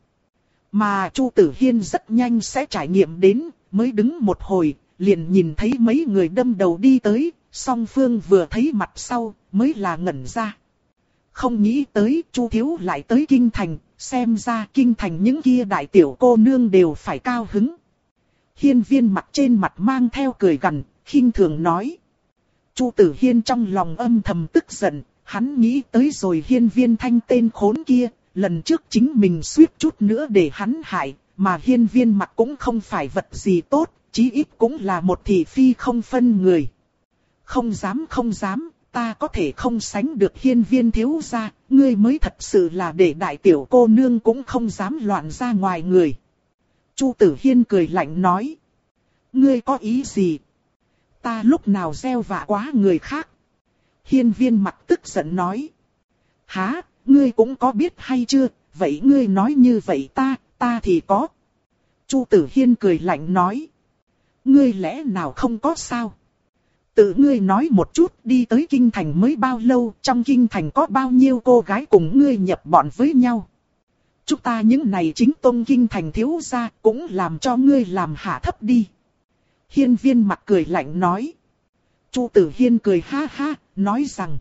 Mà Chu Tử Hiên rất nhanh sẽ trải nghiệm đến, mới đứng một hồi, liền nhìn thấy mấy người đâm đầu đi tới, song phương vừa thấy mặt sau, mới là ngẩn ra. Không nghĩ tới Chu thiếu lại tới kinh thành, xem ra kinh thành những kia đại tiểu cô nương đều phải cao hứng. Hiên Viên mặt trên mặt mang theo cười gằn, khinh thường nói. Chu Tử Hiên trong lòng âm thầm tức giận, hắn nghĩ tới rồi Hiên Viên Thanh tên khốn kia, lần trước chính mình suýt chút nữa để hắn hại, mà Hiên Viên mặt cũng không phải vật gì tốt, chí ít cũng là một thị phi không phân người. Không dám không dám, ta có thể không sánh được Hiên Viên thiếu gia, ngươi mới thật sự là để đại tiểu cô nương cũng không dám loạn ra ngoài người. Chu Tử Hiên cười lạnh nói. Ngươi có ý gì? Ta lúc nào gieo vạ quá người khác? Hiên Viên mặt tức giận nói. Hả, ngươi cũng có biết hay chưa? Vậy ngươi nói như vậy ta, ta thì có. Chu Tử Hiên cười lạnh nói. Ngươi lẽ nào không có sao? Tự ngươi nói một chút, đi tới kinh thành mới bao lâu, trong kinh thành có bao nhiêu cô gái cùng ngươi nhập bọn với nhau? Chúng ta những này chính tôn kinh thành thiếu gia, cũng làm cho ngươi làm hạ thấp đi. Hiên Viên mặt cười lạnh nói. Chu Tử Hiên cười ha ha, nói rằng.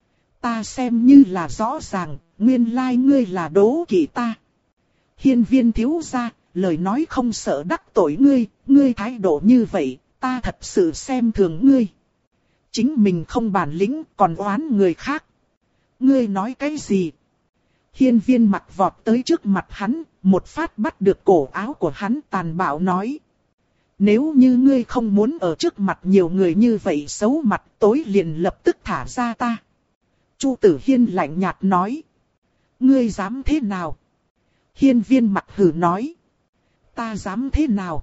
Ta xem như là rõ ràng, nguyên lai ngươi là đố kỵ ta. Hiên Viên thiếu gia, lời nói không sợ đắc tội ngươi, ngươi thái độ như vậy, ta thật sự xem thường ngươi. Chính mình không bản lĩnh, còn oán người khác. Ngươi nói cái gì? Hiên Viên mặt vọt tới trước mặt hắn, một phát bắt được cổ áo của hắn, tàn bạo nói. Nếu như ngươi không muốn ở trước mặt nhiều người như vậy xấu mặt, tối liền lập tức thả ra ta. Chu Tử Hiên lạnh nhạt nói. Ngươi dám thế nào? Hiên Viên mặt hừ nói. Ta dám thế nào?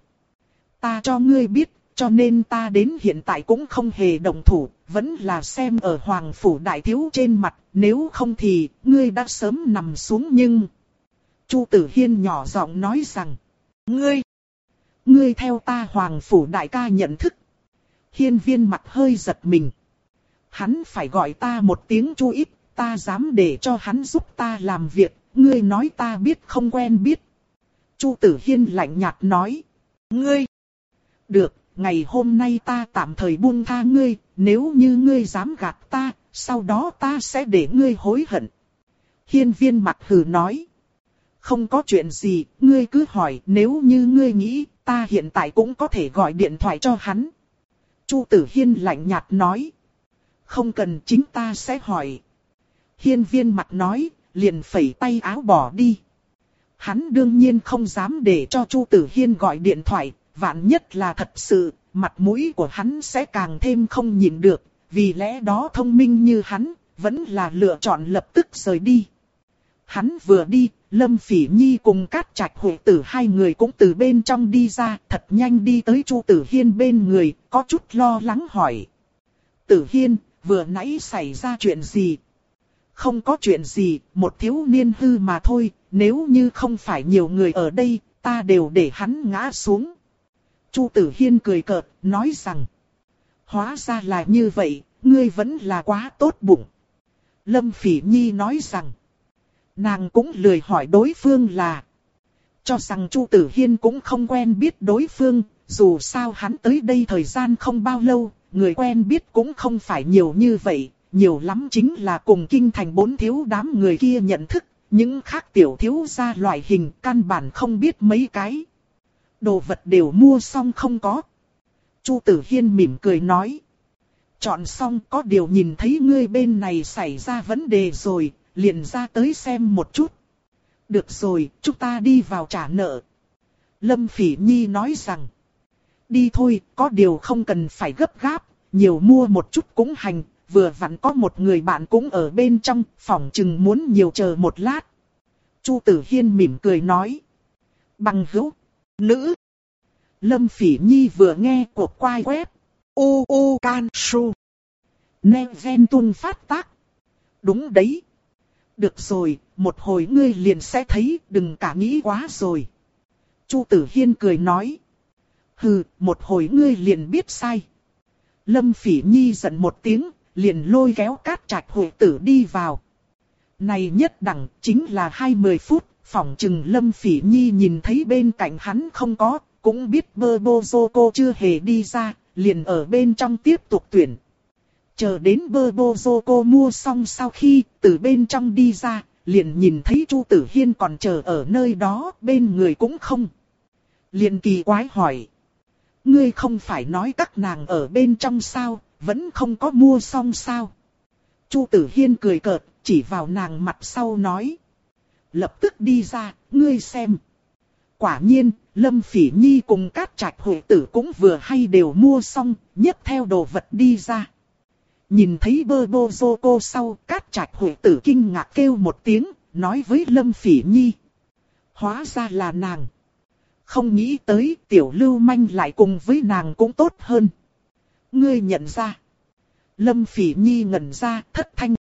Ta cho ngươi biết, cho nên ta đến hiện tại cũng không hề động thủ, vẫn là xem ở Hoàng Phủ Đại Thiếu trên mặt, nếu không thì, ngươi đã sớm nằm xuống nhưng... Chu Tử Hiên nhỏ giọng nói rằng, ngươi, ngươi theo ta Hoàng Phủ Đại ca nhận thức. Hiên Viên mặt hơi giật mình. Hắn phải gọi ta một tiếng Chu ít, ta dám để cho hắn giúp ta làm việc, ngươi nói ta biết không quen biết. Chu Tử Hiên lạnh nhạt nói, ngươi, được. Ngày hôm nay ta tạm thời buông tha ngươi, nếu như ngươi dám gạt ta, sau đó ta sẽ để ngươi hối hận. Hiên Viên mặt hừ nói. Không có chuyện gì, ngươi cứ hỏi, nếu như ngươi nghĩ, ta hiện tại cũng có thể gọi điện thoại cho hắn. Chu Tử Hiên lạnh nhạt nói. Không cần, chính ta sẽ hỏi. Hiên Viên mặt nói, liền phẩy tay áo bỏ đi. Hắn đương nhiên không dám để cho Chu Tử Hiên gọi điện thoại. Vạn nhất là thật sự, mặt mũi của hắn sẽ càng thêm không nhìn được, vì lẽ đó thông minh như hắn, vẫn là lựa chọn lập tức rời đi. Hắn vừa đi, Lâm Phỉ Nhi cùng Cát Trạch Huệ Tử hai người cũng từ bên trong đi ra, thật nhanh đi tới Chu Tử Hiên bên người, có chút lo lắng hỏi. Tử Hiên, vừa nãy xảy ra chuyện gì? Không có chuyện gì, một thiếu niên hư mà thôi, nếu như không phải nhiều người ở đây, ta đều để hắn ngã xuống. Chu Tử Hiên cười cợt, nói rằng. Hóa ra là như vậy, ngươi vẫn là quá tốt bụng. Lâm Phỉ Nhi nói rằng. Nàng cũng lười hỏi đối phương là. Cho rằng Chu Tử Hiên cũng không quen biết đối phương, dù sao hắn tới đây thời gian không bao lâu, người quen biết cũng không phải nhiều như vậy, nhiều lắm chính là cùng kinh thành bốn thiếu đám người kia nhận thức, những khác tiểu thiếu gia loại hình căn bản không biết mấy cái. Đồ vật đều mua xong không có. Chu Tử Hiên mỉm cười nói. Chọn xong có điều nhìn thấy ngươi bên này xảy ra vấn đề rồi, liền ra tới xem một chút. Được rồi, chúng ta đi vào trả nợ. Lâm Phỉ Nhi nói rằng. Đi thôi, có điều không cần phải gấp gáp, nhiều mua một chút cũng hành, vừa vặn có một người bạn cũng ở bên trong, phỏng chừng muốn nhiều chờ một lát. Chu Tử Hiên mỉm cười nói. Bằng hữu, nữ. Lâm Phỉ Nhi vừa nghe cuộc quay web. U U Can Su. Nè ven tuôn phát tác. Đúng đấy. Được rồi, một hồi ngươi liền sẽ thấy, đừng cả nghĩ quá rồi. Chu Tử Hiên cười nói. Hừ, một hồi ngươi liền biết sai. Lâm Phỉ Nhi giận một tiếng, liền lôi kéo Cát Trạch Hội Tử đi vào. Này nhất đẳng chính là hai mươi phút, phỏng chừng Lâm Phỉ Nhi nhìn thấy bên cạnh hắn không có, cũng biết Bobozoko chưa hề đi ra, liền ở bên trong tiếp tục tuyển. Chờ đến Bobozoko mua xong sau khi từ bên trong đi ra, liền nhìn thấy Chu Tử Hiên còn chờ ở nơi đó, bên người cũng không. Liền kỳ quái hỏi. Ngươi không phải nói các nàng ở bên trong sao, vẫn không có mua xong sao? Chu Tử Hiên cười cợt, chỉ vào nàng mặt sau nói. Lập tức đi ra, ngươi xem. Quả nhiên, Lâm Phỉ Nhi cùng Cát Trạch Hội Tử cũng vừa hay đều mua xong, nhấc theo đồ vật đi ra. Nhìn thấy Bobozoko sau, Cát Trạch Hội Tử kinh ngạc kêu một tiếng, nói với Lâm Phỉ Nhi. Hóa ra là nàng. Không nghĩ tới tiểu lưu manh lại cùng với nàng cũng tốt hơn. Ngươi nhận ra. Lâm Phỉ Nhi ngẩn ra, thất thanh